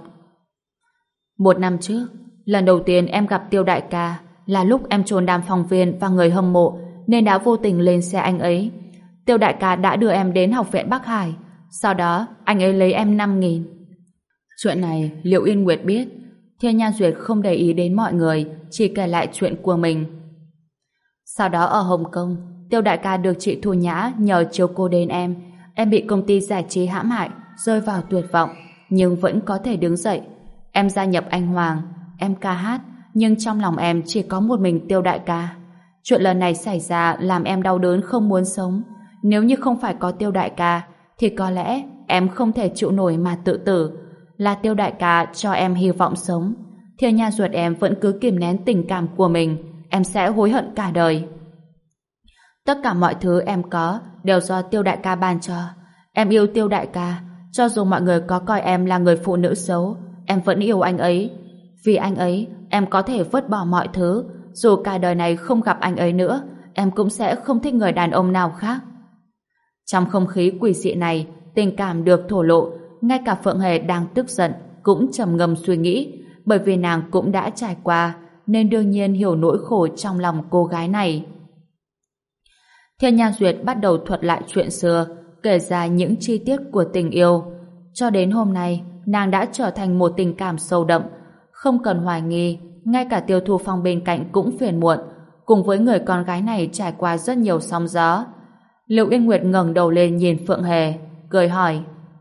1 năm trước, lần đầu tiên em gặp Tiêu đại ca là lúc em trốn đám phóng viên và người hâm mộ, nên đã vô tình lên xe anh ấy. Tiêu đại ca đã đưa em đến học viện Bắc Hải. Sau đó, anh ấy lấy em 5.000. Chuyện này Liễu Yên Nguyệt biết. Thiên Nhan Duyệt không để ý đến mọi người, chỉ kể lại chuyện của mình. Sau đó ở Hồng Kông, Tiêu đại ca được chị Thu Nhã nhờ chiếu cố đến em. Em bị công ty giải trí hãm hại, rơi vào tuyệt vọng, nhưng vẫn có thể đứng dậy. Em gia nhập Anh Hoàng, em ca hát, nhưng trong lòng em chỉ có một mình Tiêu đại ca. Chuyện lần này xảy ra làm em đau đớn không muốn sống. Nếu như không phải có Tiêu đại ca, thì có lẽ em không thể chịu nổi mà tự tử. Là Tiêu đại ca cho em hy vọng sống. Thiên Nhan Duyệt em vẫn cứ kìm nén tình cảm của mình, em sẽ hối hận cả đời. Tất cả mọi thứ em có đều do Tiêu đại ca ban cho. Em yêu Tiêu đại ca, cho dù mọi người có coi em là người phụ nữ xấu, em vẫn yêu anh ấy. Vì anh ấy, em có thể vứt bỏ mọi thứ. Dù cả đời này không gặp anh ấy nữa, em cũng sẽ không thích người đàn ông nào khác. Trong không khí quỷ dị này, tình cảm được thổ lộ. Ngay cả Phượng Hề đang tức giận cũng trầm ngâm suy nghĩ, bởi vì nàng cũng đã trải qua, nên đương nhiên hiểu nỗi khổ trong lòng cô gái này. Thiên Nhan Duyệt bắt đầu thuật lại chuyện xưa, kể ra những chi tiết của tình yêu. Cho đến hôm nay, nàng đã trở thành một tình cảm sâu đậm. Không cần hoài nghi, ngay cả Tiêu Thu Phong bên cạnh cũng phiền muộn, cùng với người con gái này trải qua rất nhiều sóng gió. Liễu Yên Nguyệt ngẩng đầu lên nhìn Phượng Hề, cười hỏi: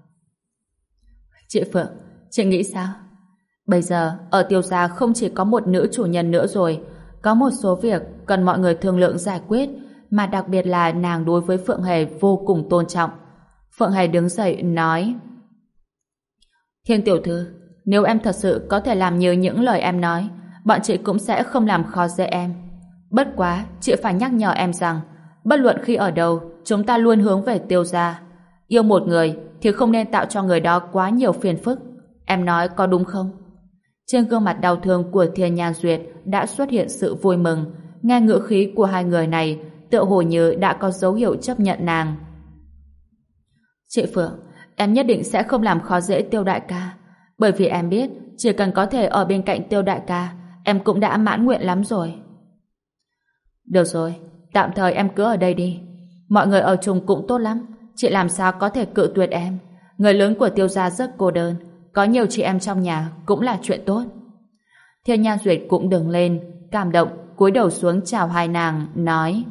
Chị Phượng, chị nghĩ sao? Bây giờ, ở Tiêu gia không chỉ có một nữ chủ nhân nữa rồi, có một số việc cần mọi người thương lượng giải quyết, mà đặc biệt là nàng đối với Phượng Hề vô cùng tôn trọng. Phượng Hề đứng dậy nói: Thiên tiểu thư, nếu em thật sự có thể làm như những lời em nói, bọn chị cũng sẽ không làm khó dễ em. Bất quá, chị phải nhắc nhở em rằng, bất luận khi ở đâu, chúng ta luôn hướng về Tiêu gia. Yêu một người thì không nên tạo cho người đó quá nhiều phiền phức. Em nói có đúng không? Trên gương mặt đau thương của Thiên Nhan Duyệt đã xuất hiện sự vui mừng. Nghe ngữ khí của hai người này, tựa hồ như đã có dấu hiệu chấp nhận nàng. Chị Phượng, em nhất định sẽ không làm khó dễ Tiêu đại ca, bởi vì em biết chỉ cần có thể ở bên cạnh Tiêu đại ca, em cũng đã mãn nguyện lắm rồi. Được rồi, tạm thời em cứ ở đây đi. Mọi người ở chung cũng tốt lắm, chị làm sao có thể cự tuyệt em. Người lớn của Tiêu gia rất cô đơn, có nhiều chị em trong nhà cũng là chuyện tốt. Thiên Nhan Duyệt cũng đứng lên, cảm động, cúi đầu xuống chào hai nàng, nói: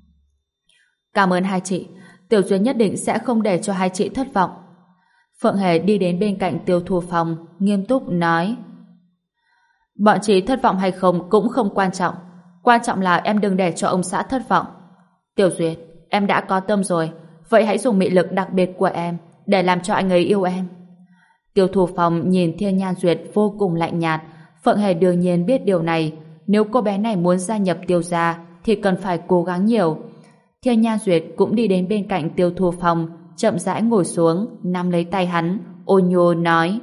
Cảm ơn hai chị, Tiểu Duyệt nhất định sẽ không để cho hai chị thất vọng. Phượng Hề đi đến bên cạnh Tiêu Thu Phong, nghiêm túc nói: Bọn chị thất vọng hay không cũng không quan trọng, quan trọng là em đừng để cho ông xã thất vọng. Tiểu Duyệt, em đã có tâm rồi, vậy hãy dùng mị lực đặc biệt của em để làm cho anh ấy yêu em. Tiêu Thu Phong nhìn Thiên Nhan Duyệt vô cùng lạnh nhạt. Phượng Hề đương nhiên biết điều này. Nếu cô bé này muốn gia nhập Tiêu gia thì cần phải cố gắng nhiều. Thiên Nhan Duyệt cũng đi đến bên cạnh Tiêu Thu Phong, chậm rãi ngồi xuống, nắm lấy tay hắn, ôn nhô nói: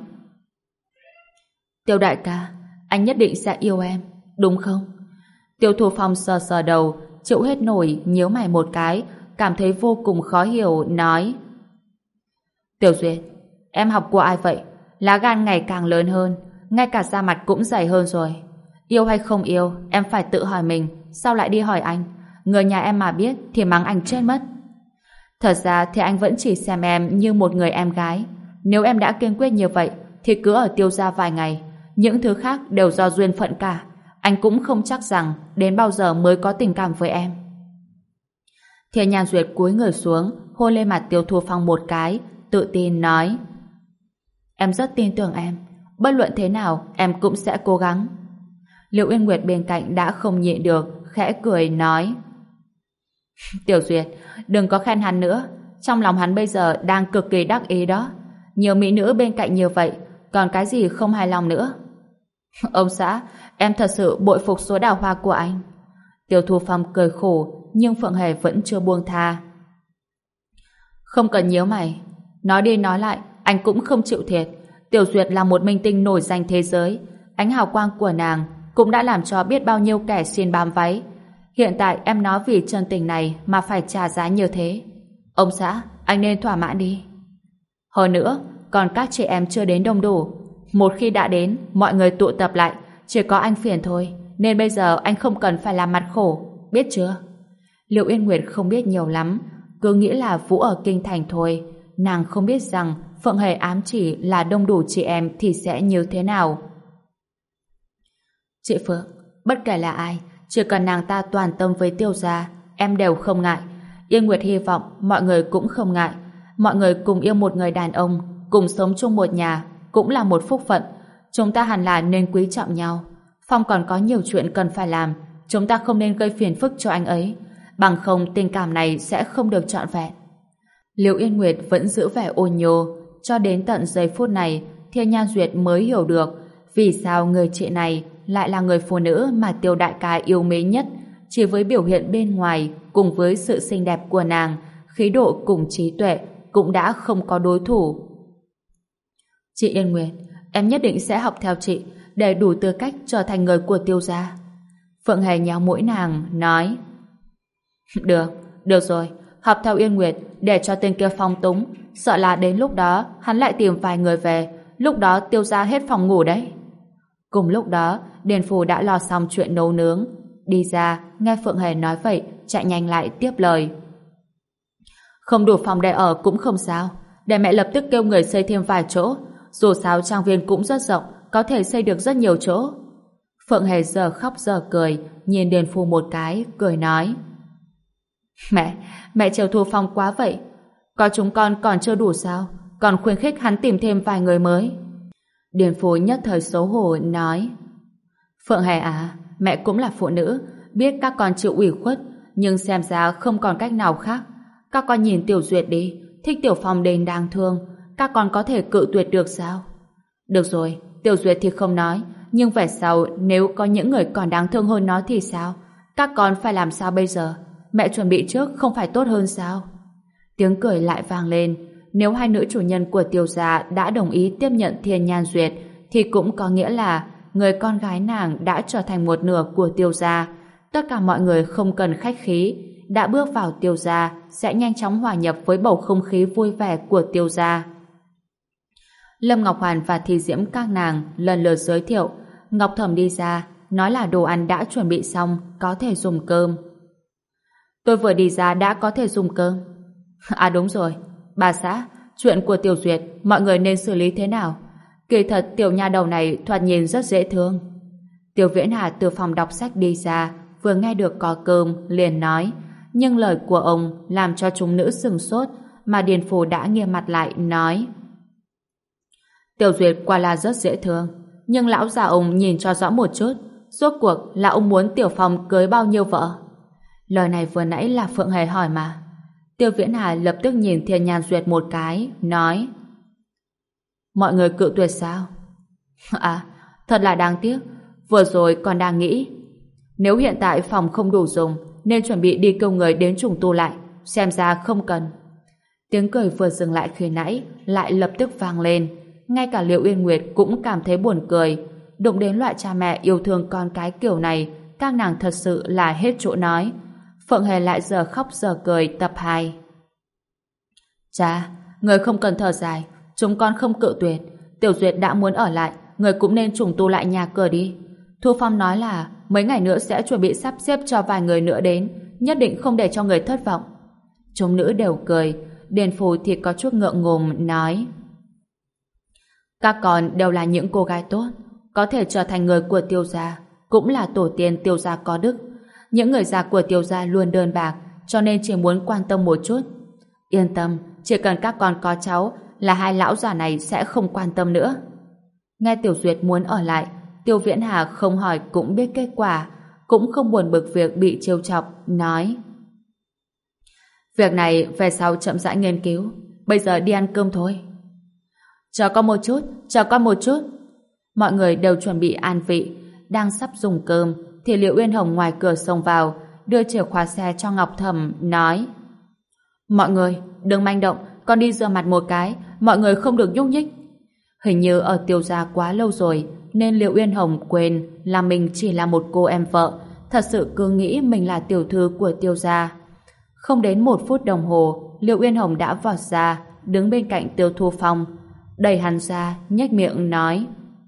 Tiêu đại ca, anh nhất định sẽ yêu em, đúng không? Tiêu Thu Phong sờ sờ đầu, chịu hết nổi, nhíu mày một cái, cảm thấy vô cùng khó hiểu, nói: Tiểu Duyệt, em học của ai vậy? Lá gan ngày càng lớn hơn, ngay cả da mặt cũng dày hơn rồi. Yêu hay không yêu, em phải tự hỏi mình, sao lại đi hỏi anh? Người nhà em mà biết thì mắng anh chết mất. Thật ra thì anh vẫn chỉ xem em như một người em gái. Nếu em đã kiên quyết như vậy thì cứ ở Tiêu gia vài ngày. Những thứ khác đều do duyên phận cả. Anh cũng không chắc rằng đến bao giờ mới có tình cảm với em. Thiên Nhan Duyệt cúi người xuống, hôn lên mặt Tiêu Thu Phong một cái, tự tin nói: Em rất tin tưởng em, bất luận thế nào em cũng sẽ cố gắng. Liệu Uyên Nguyệt bên cạnh đã không nhịn được, khẽ cười nói: Tiểu Duyệt, đừng có khen hắn nữa, trong lòng hắn bây giờ đang cực kỳ đắc ý đó. Nhiều mỹ nữ bên cạnh như vậy, còn cái gì không hài lòng nữa. Ông xã, em thật sự bội phục số đào hoa của anh. Tiêu Thu Phong cười khổ, nhưng Phượng Hề vẫn chưa buông tha. Không cần nhíu mày, nói đi nói lại, anh cũng không chịu thiệt. Tiểu Duyệt là một minh tinh nổi danh thế giới, ánh hào quang của nàng cũng đã làm cho biết bao nhiêu kẻ xin bám váy. Hiện tại em nói vì chân tình này mà phải trả giá như thế. Ông xã, anh nên thỏa mãn đi. Hơn nữa, còn các chị em chưa đến đông đủ. Một khi đã đến, mọi người tụ tập lại, chỉ có anh phiền thôi, nên bây giờ anh không cần phải làm mặt khổ, biết chưa? Liệu Yên Nguyệt không biết nhiều lắm, cứ nghĩ là Vũ ở Kinh Thành thôi. Nàng không biết rằng Phượng Hề ám chỉ là đông đủ chị em thì sẽ như thế nào. Chị Phượng, bất kể là ai, chỉ cần nàng ta toàn tâm với Tiêu gia, em đều không ngại. Yên Nguyệt hy vọng mọi người cũng không ngại. Mọi người cùng yêu một người đàn ông, cùng sống chung một nhà, cũng là một phúc phận. Chúng ta hẳn là nên quý trọng nhau. Phong còn có nhiều chuyện cần phải làm, chúng ta không nên gây phiền phức cho anh ấy, bằng không tình cảm này sẽ không được trọn vẹn. Liệu Yên Nguyệt vẫn giữ vẻ ôn nhô, cho đến tận giây phút này Thiên Nhan Duyệt mới hiểu được vì sao người chị này lại là người phụ nữ mà Tiêu đại ca yêu mến nhất. Chỉ với biểu hiện bên ngoài cùng với sự xinh đẹp của nàng, khí độ cùng trí tuệ cũng đã không có đối thủ. Chị Yên Nguyệt, em nhất định sẽ học theo chị để đủ tư cách trở thành người của Tiêu gia. Phượng Hề nhéo mũi nàng, nói: Được rồi, học theo Yên Nguyệt để cho tên kia phong túng, sợ là đến lúc đó hắn lại tìm vài người về, lúc đó Tiêu gia hết phòng ngủ đấy. Cùng lúc đó, Điền Phù đã lo xong chuyện nấu nướng, đi ra, nghe Phượng Hề nói vậy, chạy nhanh lại tiếp lời: Không đủ phòng để ở cũng không sao, để mẹ lập tức kêu người xây thêm vài chỗ, dù sao trang viên cũng rất rộng, có thể xây được rất nhiều chỗ. Phượng Hề giờ khóc giờ cười, nhìn Điền Phù một cái, cười nói: Mẹ chiều Thu Phong quá vậy, có chúng con còn chưa đủ sao, còn khuyến khích hắn tìm thêm vài người mới. Điền Phù nhất thời xấu hổ nói: Phượng Hề à, mẹ cũng là phụ nữ, biết các con chịu ủy khuất, nhưng xem ra không còn cách nào khác. Các con nhìn Tiểu Duyệt đi, thích Tiểu Phong đến đáng thương, các con có thể cự tuyệt được sao? Được rồi, Tiểu Duyệt thì không nói, nhưng về sau nếu có những người còn đáng thương hơn nó thì sao? Các con phải làm sao bây giờ? Mẹ chuẩn bị trước không phải tốt hơn sao? Tiếng cười lại vang lên. Nếu hai nữ chủ nhân của Tiêu gia đã đồng ý tiếp nhận Thiên Nhan Duyệt thì cũng có nghĩa là người con gái nàng đã trở thành một nửa của Tiêu gia. Tất cả mọi người không cần khách khí, đã bước vào Tiêu gia sẽ nhanh chóng hòa nhập với bầu không khí vui vẻ của Tiêu gia. Lâm Ngọc Hoàn và Thi Diễm các nàng lần lượt giới thiệu. Ngọc Thẩm đi ra, nói là đồ ăn đã chuẩn bị xong, có thể dùng cơm. Tôi vừa đi ra đã có thể dùng cơm. À đúng rồi, bà xã, chuyện của Tiểu Duyệt mọi người nên xử lý thế nào? Kỳ thật tiểu nha đầu này thoạt nhìn rất dễ thương. Tiêu Viễn Hà từ phòng đọc sách đi ra, vừa nghe được có cơm liền nói, nhưng lời của ông làm cho chúng nữ sửng sốt, mà Điền Phù đã nghiêm mặt lại nói: Tiểu Duyệt quả là rất dễ thương, nhưng lão già ông nhìn cho rõ một chút, rốt cuộc là ông muốn Tiểu Phong cưới bao nhiêu vợ? Lời này vừa nãy là Phượng Hề hỏi mà. Tiêu Viễn Hà lập tức nhìn Thiên Nhan Duyệt một cái, nói: Mọi người cự tuyệt sao? À, thật là đáng tiếc. Vừa rồi còn đang nghĩ, nếu hiện tại phòng không đủ dùng, nên chuẩn bị đi kêu người đến trùng tu lại. Xem ra không cần. Tiếng cười vừa dừng lại khi nãy lại lập tức vang lên. Ngay cả Liệu Uyên Nguyệt cũng cảm thấy buồn cười. Đụng đến loại cha mẹ yêu thương con cái kiểu này, các nàng thật sự là hết chỗ nói. Phượng Hề lại giờ khóc giờ cười tập 2. Cha, người không cần thở dài, chúng con không cự tuyệt. Tiểu Duyệt đã muốn ở lại, người cũng nên trùng tu lại nhà cửa đi. Thu Phong nói là mấy ngày nữa sẽ chuẩn bị sắp xếp cho vài người nữa đến, nhất định không để cho người thất vọng. Chúng nữ đều cười, Điền Phù thì có chút ngượng ngùng nói: Các con đều là những cô gái tốt, có thể trở thành người của Tiêu gia, cũng là tổ tiên Tiêu gia có đức. Những người già của Tiêu gia luôn đơn bạc, cho nên chỉ muốn quan tâm một chút. Yên tâm, chỉ cần các con có cháu là hai lão già này sẽ không quan tâm nữa. Nghe Tiểu Duyệt muốn ở lại, Tiêu Viễn Hà không hỏi cũng biết kết quả, cũng không buồn bực việc bị trêu chọc, nói: Việc này về sau chậm rãi nghiên cứu, bây giờ đi ăn cơm thôi. Chờ con một chút, chờ con một chút. Mọi người đều chuẩn bị an vị, đang sắp dùng cơm thì Liệu Uyên Hồng ngoài cửa xông vào, đưa chìa khóa xe cho Ngọc Thẩm, nói: Mọi người đừng manh động, con đi rửa mặt một cái, mọi người không được nhúc nhích. Hình như ở Tiêu gia quá lâu rồi nên Liệu Uyên Hồng quên là mình chỉ là một cô em vợ, thật sự cứ nghĩ mình là tiểu thư của Tiêu gia. Không đến 1 phút đồng hồ, Liệu Uyên Hồng đã vọt ra, đứng bên cạnh Tiêu Thu Phong, đẩy hắn ra, nhếch miệng nói: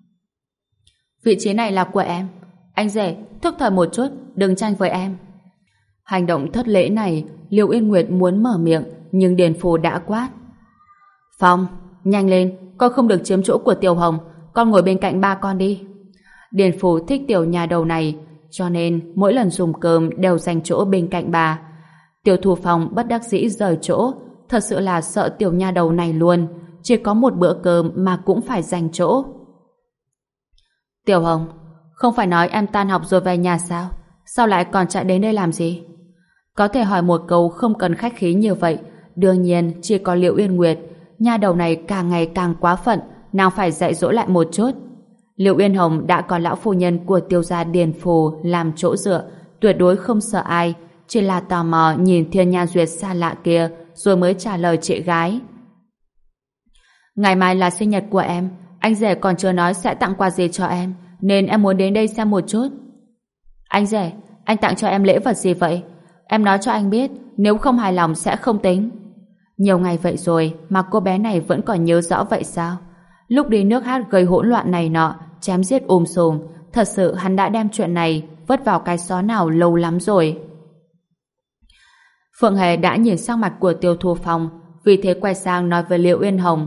Vị trí này là của em. Anh rể, thức thời một chút, đừng tranh với em. Hành động thất lễ này, Liệu Uyên Nguyệt muốn mở miệng, nhưng Điền Phù đã quát: Phong, nhanh lên, con không được chiếm chỗ của Tiểu Hồng, con ngồi bên cạnh ba con đi. Điền Phù thích tiểu nhà đầu này, cho nên mỗi lần dùng cơm đều dành chỗ bên cạnh bà. Tiêu Thu Phong bất đắc dĩ rời chỗ, thật sự là sợ tiểu nha đầu này luôn, chỉ có một bữa cơm mà cũng phải dành chỗ. Tiểu Hồng, không phải nói em tan học rồi về nhà sao? Sao lại còn chạy đến đây làm gì? Có thể hỏi một câu không cần khách khí như vậy, đương nhiên chỉ có Liệu Uyên Nguyệt, nha đầu này càng ngày càng quá phận, nàng phải dạy dỗ lại một chút. Liệu Uyên Hồng đã có lão phu nhân của Tiêu gia Điền Phù làm chỗ dựa, tuyệt đối không sợ ai, chỉ là tò mò nhìn Thiên Nha Duyệt xa lạ kia rồi mới trả lời chị gái. Ngày mai là sinh nhật của em, anh rể còn chưa nói sẽ tặng quà gì cho em, nên em muốn đến đây xem một chút. Anh rể, anh tặng cho em lễ vật gì vậy? Em nói cho anh biết, nếu không hài lòng sẽ không tính. Nhiều ngày vậy rồi mà cô bé này vẫn còn nhớ rõ vậy sao? Lúc đi nước hát gây hỗn loạn này nọ, chém giết sùm, thật sự hắn đã đem chuyện này vứt vào cái xó nào lâu lắm rồi. Phượng Hề đã nhìn sang mặt của Tiêu Thu Phong, vì thế quay sang nói với Liệu Uyên Hồng: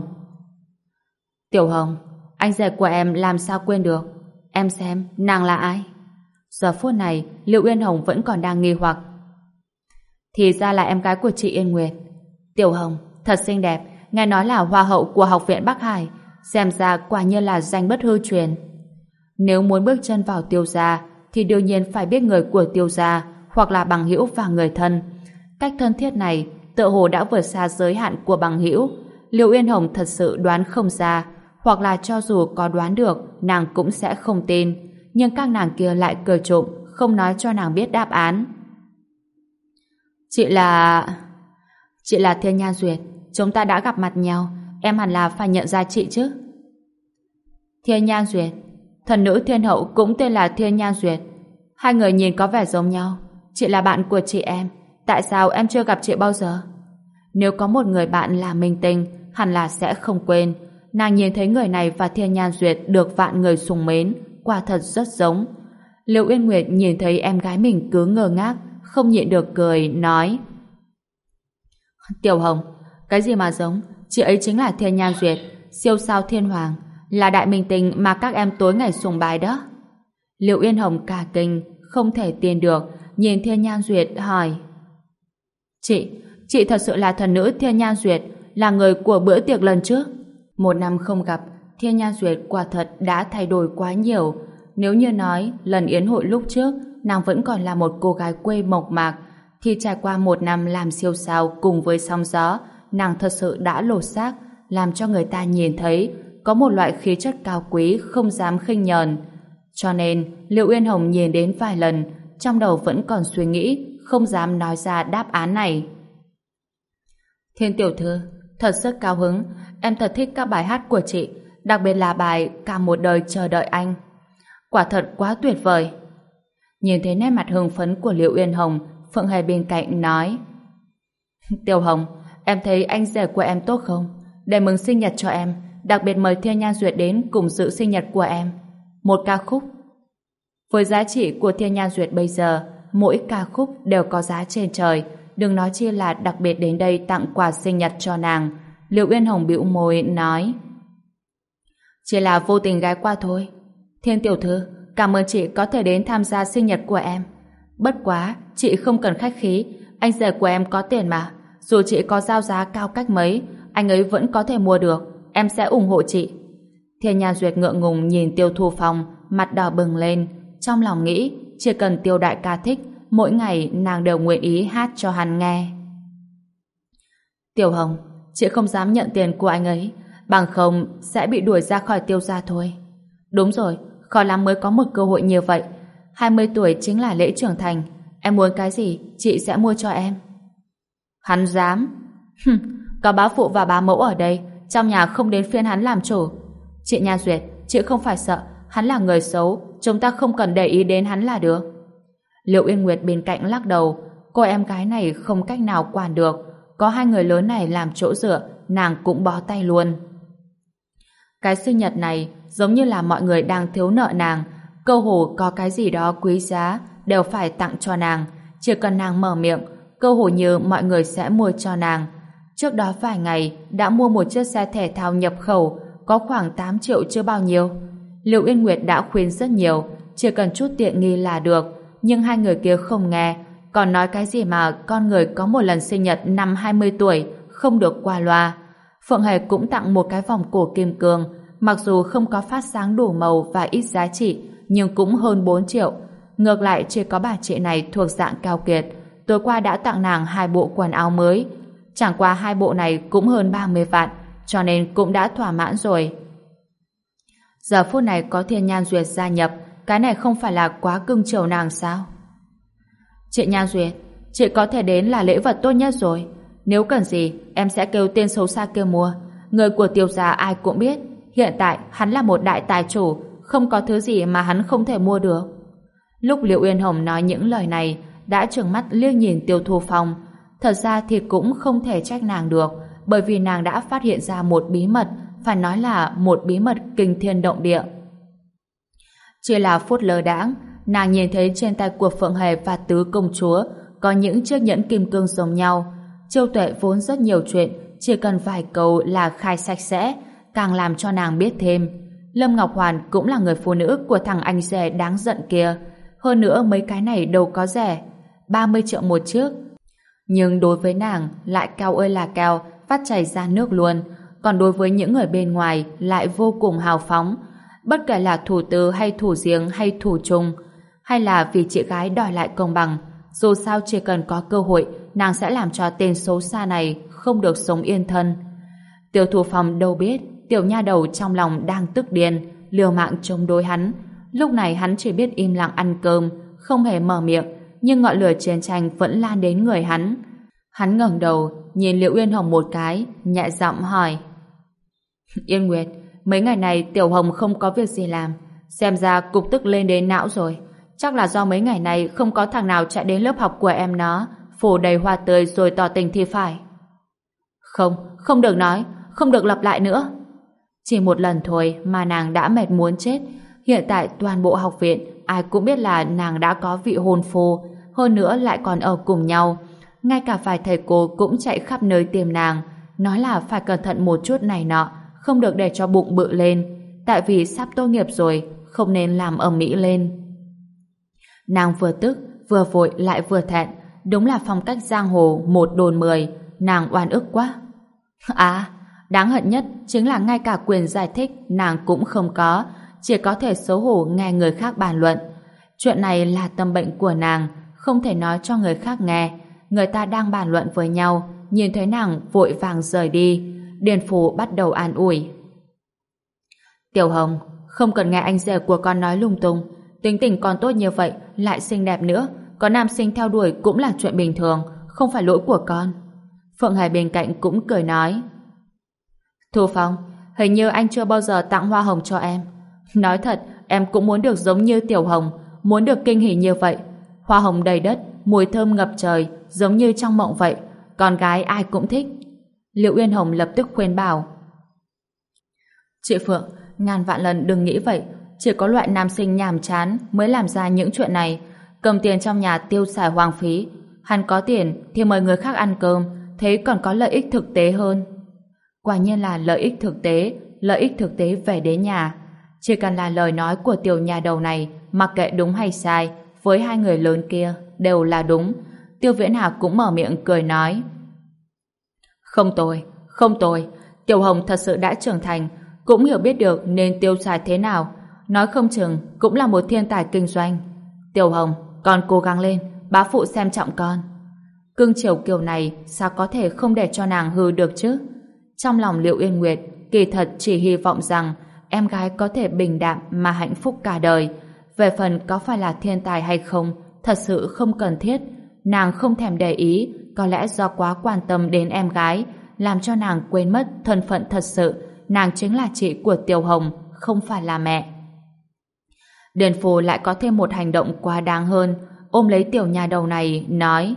Tiểu Hồng, anh rể của em làm sao quên được? Em xem, nàng là ai? Giờ phút này, Liệu Uyên Hồng vẫn còn đang nghi hoặc. Thì ra là em gái của chị Yên Nguyệt. Tiểu Hồng, thật xinh đẹp, nghe nói là hoa hậu của học viện Bắc Hải, xem ra quả nhiên là danh bất hư truyền. Nếu muốn bước chân vào Tiêu gia, thì đương nhiên phải biết người của Tiêu gia, hoặc là bằng hữu và người thân. Cách thân thiết này tựa hồ đã vượt xa giới hạn của bằng hữu. Liệu Uyên Hồng thật sự đoán không ra, hoặc là cho dù có đoán được, nàng cũng sẽ không tin. Nhưng các nàng kia lại cười trộm, không nói cho nàng biết đáp án. Chị là Thiên Nha Duyệt, chúng ta đã gặp mặt nhau, em hẳn là phải nhận ra chị chứ. Thiên Nha Duyệt, thần nữ thiên hậu cũng tên là Thiên Nha Duyệt. Hai người nhìn có vẻ giống nhau. Chị là bạn của chị em, tại sao em chưa gặp chị bao giờ? Nếu có một người bạn là minh tinh, hẳn là sẽ không quên. Nàng nhìn thấy người này và Thiên Nha Duyệt được vạn người sùng mến, quả thật rất giống. Liệu Uyên Nguyệt nhìn thấy em gái mình cứ ngơ ngác, không nhịn được cười, nói: Tiểu Hồng, cái gì mà giống? Chị ấy chính là Thiên Nha Duyệt, siêu sao thiên hoàng, là đại minh tinh mà các em tối ngày sùng bái đó. Liệu Uyên Hồng cả kinh, không thể tin được, nhìn Thiên Nha Duyệt hỏi: Chị thật sự là thần nữ Thiên Nha Duyệt, là người của bữa tiệc lần trước? 1 năm không gặp, Thiên Nha Duyệt quả thật đã thay đổi quá nhiều. Nếu như nói lần yến hội lúc trước nàng vẫn còn là một cô gái quê mộc mạc, thì trải qua 1 năm làm siêu sao cùng với sóng gió, nàng thật sự đã lột xác, làm cho người ta nhìn thấy có một loại khí chất cao quý không dám khinh nhờn. Cho nên, Liệu Uyên Hồng nhìn đến vài lần, trong đầu vẫn còn suy nghĩ, không dám nói ra đáp án này. Thiên tiểu thư, thật rất cao hứng, em thật thích các bài hát của chị, đặc biệt là bài Cả một đời chờ đợi anh. Quả thật quá tuyệt vời. Nhìn thấy nét mặt hưng phấn của Liệu Uyên Hồng, Phượng Hề bên cạnh nói: Tiểu Hồng, em thấy anh rể của em tốt không? Để mừng sinh nhật cho em, đặc biệt mời Thiên Nhan Duyệt đến cùng dự sinh nhật của em. Một ca khúc. Với giá trị của Thiên Nhan Duyệt bây giờ, mỗi ca khúc đều có giá trên trời, đừng nói chi là đặc biệt đến đây tặng quà sinh nhật cho nàng. Liệu Uyên Hồng bĩu môi nói: Chỉ là vô tình ghé qua thôi. Thiên tiểu thư, cảm ơn chị có thể đến tham gia sinh nhật của em. Bất quá, chị không cần khách khí, anh rể của em có tiền mà. Dù chị có giao giá cao cách mấy, anh ấy vẫn có thể mua được. Em sẽ ủng hộ chị. Thiên Nhan Duyệt ngượng ngùng nhìn Tiêu Thu Phong, mặt đỏ bừng lên, trong lòng nghĩ chỉ cần Tiêu đại ca thích, mỗi ngày nàng đều nguyện ý hát cho hắn nghe. Tiểu Hồng, chị không dám nhận tiền của anh ấy, bằng không sẽ bị đuổi ra khỏi Tiêu gia thôi. Đúng rồi, khó lắm mới có một cơ hội như vậy. 20 tuổi chính là lễ trưởng thành, em muốn cái gì chị sẽ mua cho em. Hắn dám? Có bá phụ và bá mẫu ở đây, trong nhà không đến phiên hắn làm chủ. Chị Nhan Duyệt, chị không phải sợ, hắn là người xấu, chúng ta không cần để ý đến hắn là được. Liệu Uyên Nguyệt bên cạnh lắc đầu, cô em gái này không cách nào quản được, có hai người lớn này làm chỗ dựa, nàng cũng bó tay luôn. Cái sinh nhật này giống như là mọi người đang thiếu nợ nàng, cơ hồ có cái gì đó quý giá đều phải tặng cho nàng, chỉ cần nàng mở miệng, cơ hồ như mọi người sẽ mua cho nàng. Trước đó vài ngày đã mua một chiếc xe thể thao nhập khẩu, có khoảng 8 triệu chưa bao nhiêu. Liệu Yên Nguyệt đã khuyên rất nhiều, chỉ cần chút tiện nghi là được, nhưng hai người kia không nghe, còn nói cái gì mà con người có một lần sinh nhật năm 20 tuổi, không được qua loa. Phượng Hề cũng tặng một cái vòng cổ kim cương, mặc dù không có phát sáng đủ màu và ít giá trị, nhưng cũng hơn 4 triệu. Ngược lại chỉ có bà chị này thuộc dạng cao kiệt, tối qua đã tặng nàng 2 bộ quần áo mới. Chẳng qua 2 bộ này cũng hơn 30 vạn, cho nên cũng đã thỏa mãn rồi. Giờ phút này có Thiên Nhan Duyệt gia nhập, cái này không phải là quá cưng chiều nàng sao? Chị Nhan Duyệt, chị có thể đến là lễ vật tốt nhất rồi. Nếu cần gì, em sẽ kêu tên xấu xa kia mua. Người của Tiêu gia ai cũng biết, hiện tại hắn là một đại tài chủ, không có thứ gì mà hắn không thể mua được. Lúc Liệu Uyên Hồng nói những lời này, đã trừng mắt liếc nhìn Tiêu Thu Phong. Thật ra thì cũng không thể trách nàng được, bởi vì nàng đã phát hiện ra một bí mật, phải nói là một bí mật kinh thiên động địa. Chỉ là phút lơ đãng, nàng nhìn thấy trên tay của Phượng Hề và Tứ công chúa có những chiếc nhẫn kim cương giống nhau. Chiêu Tuệ vốn rất nhiều chuyện, chỉ cần vài câu là khai sạch sẽ, càng làm cho nàng biết thêm. Lâm Ngọc Hoàn cũng là người phụ nữ của thằng anh rể đáng giận kia. Hơn nữa mấy cái này đâu có rẻ, 30 triệu một chiếc. Nhưng đối với nàng lại cao ơi là cao, vắt chảy ra nước luôn. Còn đối với những người bên ngoài lại vô cùng hào phóng. Bất kể là thủ tư hay thủ giếng hay thủ chung, hay là vì chị gái đòi lại công bằng, dù sao chỉ cần có cơ hội, nàng sẽ làm cho tên xấu xa này không được sống yên thân. Tiêu Thu Phong đâu biết tiểu nha đầu trong lòng đang tức điên, liều mạng chống đối hắn. Lúc này hắn chỉ biết im lặng ăn cơm, không hề mở miệng, nhưng ngọn lửa chiến tranh vẫn lan đến người hắn. Hắn ngẩng đầu nhìn Liệu Uyên Hồng một cái, nhẹ giọng hỏi: Yên Nguyệt, mấy ngày này Tiểu Hồng không có việc gì làm, xem ra cục tức lên đến não rồi. Chắc là do mấy ngày này không có thằng nào chạy đến lớp học của em nó, phủ đầy hoa tươi rồi tỏ tình thì phải. Không được nói, không được lặp lại nữa. Chỉ một lần thôi mà nàng đã mệt muốn chết. Hiện tại toàn bộ học viện ai cũng biết là nàng đã có vị hôn phu, hơn nữa lại còn ở cùng nhau. Ngay cả vài thầy cô cũng chạy khắp nơi tìm nàng, nói là phải cẩn thận một chút này nọ, không được để cho bụng bự lên, tại vì sắp tốt nghiệp rồi, không nên làm ầm ĩ lên. Nàng vừa tức, vừa vội lại vừa thẹn, đúng là phong cách giang hồ một đồn 10, nàng oan ức quá. Đáng hận nhất chính là ngay cả quyền giải thích nàng cũng không có, chỉ có thể xấu hổ nghe người khác bàn luận. Chuyện này là tâm bệnh của nàng, không thể nói cho người khác nghe. người ta đang bàn luận với nhau, nhìn thấy nàng vội vàng rời đi. Điền Phù bắt đầu an ủi. Tiểu Hồng, không cần nghe anh rể của con nói lung tung. Tính tình con tốt như vậy, lại xinh đẹp nữa, có nam sinh theo đuổi cũng là chuyện bình thường, không phải lỗi của con. Phượng Hải bên cạnh cũng cười nói. Thu Phong, hình như anh chưa bao giờ tặng hoa hồng cho em. Nói thật, em cũng muốn được giống như Tiểu Hồng, muốn được kinh hỉ như vậy. Hoa hồng đầy đất, mùi thơm ngập trời, giống như trong mộng vậy. Con gái ai cũng thích. Liệu Uyên Hồng lập tức khuyên bảo. Chị Phượng, ngàn vạn lần đừng nghĩ vậy. Chỉ có loại nam sinh nhàm chán mới làm ra những chuyện này. Cầm tiền trong nhà tiêu xài hoang phí. Hắn có tiền thì mời người khác ăn cơm, thế còn có lợi ích thực tế hơn. Quả nhiên là lợi ích thực tế về đến nhà. Chỉ cần là lời nói của tiểu nhà đầu này, mặc kệ đúng hay sai, với hai người lớn kia đều là đúng. Tiêu Viễn Hà cũng mở miệng cười nói. Không tồi, Tiểu Hồng thật sự đã trưởng thành, cũng hiểu biết được nên tiêu xài thế nào. Nói không chừng cũng là một thiên tài kinh doanh. Tiểu Hồng, con cố gắng lên, bá phụ xem trọng con. Cưng chiều kiểu này sao có thể không để cho nàng hư được chứ? Trong lòng Liệu Uyên Nguyệt kỳ thật chỉ hy vọng rằng em gái có thể bình đạm mà hạnh phúc cả đời. Về phần có phải là thiên tài hay không, thật sự không cần thiết. Nàng không thèm để ý, có lẽ do quá quan tâm đến em gái, làm cho nàng quên mất thân phận thật sự. Nàng chính là chị của Tiểu Hồng, không phải là mẹ. Điền Phù lại có thêm một hành động quá đáng hơn, ôm lấy tiểu nhà đầu này, nói: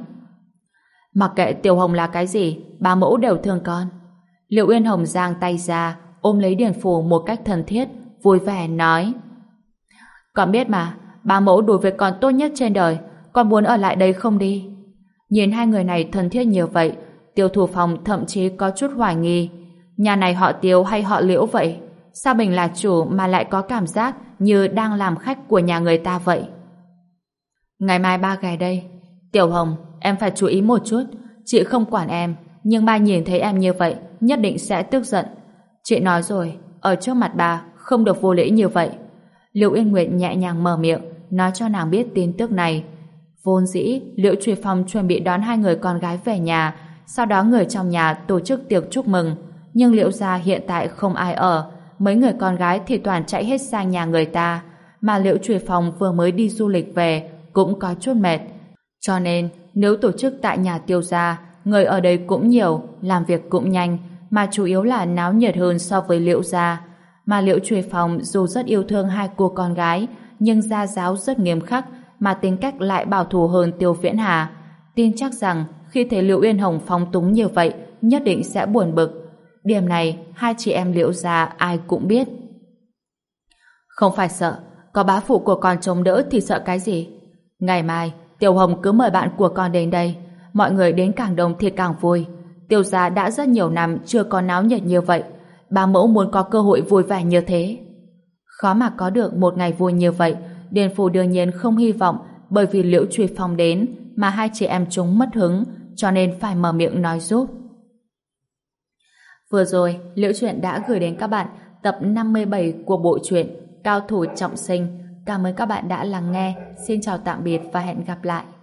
mặc kệ Tiểu Hồng là cái gì, ba mẫu đều thương con. Liệu Uyên Hồng giang tay ra, ôm lấy Điền Phù một cách thân thiết, vui vẻ nói: con biết mà, ba mẫu đối với con tốt nhất trên đời, con muốn ở lại đây không đi. Nhìn hai người này thân thiết như vậy, Tiêu Thủ Phong thậm chí có chút hoài nghi, nhà này họ Tiêu hay họ Liễu vậy? Sao mình là chủ mà lại có cảm giác như đang làm khách của nhà người ta vậy? Ngày mai ba ghé đây. Tiểu Hồng, em phải chú ý một chút. Chị không quản em, nhưng ba nhìn thấy em như vậy nhất định sẽ tức giận. Chị nói rồi, ở trước mặt ba không được vô lễ như vậy. Liễu Uyên Nguyệt nhẹ nhàng mở miệng, nói cho nàng biết tin tức này. Vốn dĩ Liễu Truy Phong chuẩn bị đón hai người con gái về nhà, sau đó người trong nhà tổ chức tiệc chúc mừng. Nhưng Liễu gia hiện tại không ai ở, mấy người con gái thì toàn chạy hết sang nhà người ta, mà Liễu Truy Phong vừa mới đi du lịch về cũng có chút mệt. Cho nên nếu tổ chức tại nhà Tiêu gia, người ở đây cũng nhiều, làm việc cũng nhanh, mà chủ yếu là náo nhiệt hơn so với Liễu gia. Mà Liễu Truy Phong dù rất yêu thương hai cô con gái, nhưng gia giáo rất nghiêm khắc, mà tính cách lại bảo thủ hơn Tiêu Viễn Hà. Tin chắc rằng khi thấy Liễu Uyên Hồng phóng túng như vậy, nhất định sẽ buồn bực. Điểm này hai chị em Liễu gia ai cũng biết. Không phải sợ, có bá phụ của con chống đỡ thì sợ cái gì? Ngày mai Tiểu Hồng cứ mời bạn của con đến đây, mọi người đến càng đông thì càng vui. Tiêu gia đã rất nhiều năm chưa có náo nhiệt như vậy, bà mẫu muốn có cơ hội vui vẻ như thế. Khó mà có được một ngày vui như vậy. Điền Phù đương nhiên không hy vọng bởi vì Liễu Truy Phong đến mà hai chị em chúng mất hứng, cho nên phải mở miệng nói giúp. Vừa rồi, Liễu Chuyện đã gửi đến các bạn tập 57 của bộ truyện Cao Thủ Trọng Sinh. Cảm ơn các bạn đã lắng nghe. Xin chào tạm biệt và hẹn gặp lại.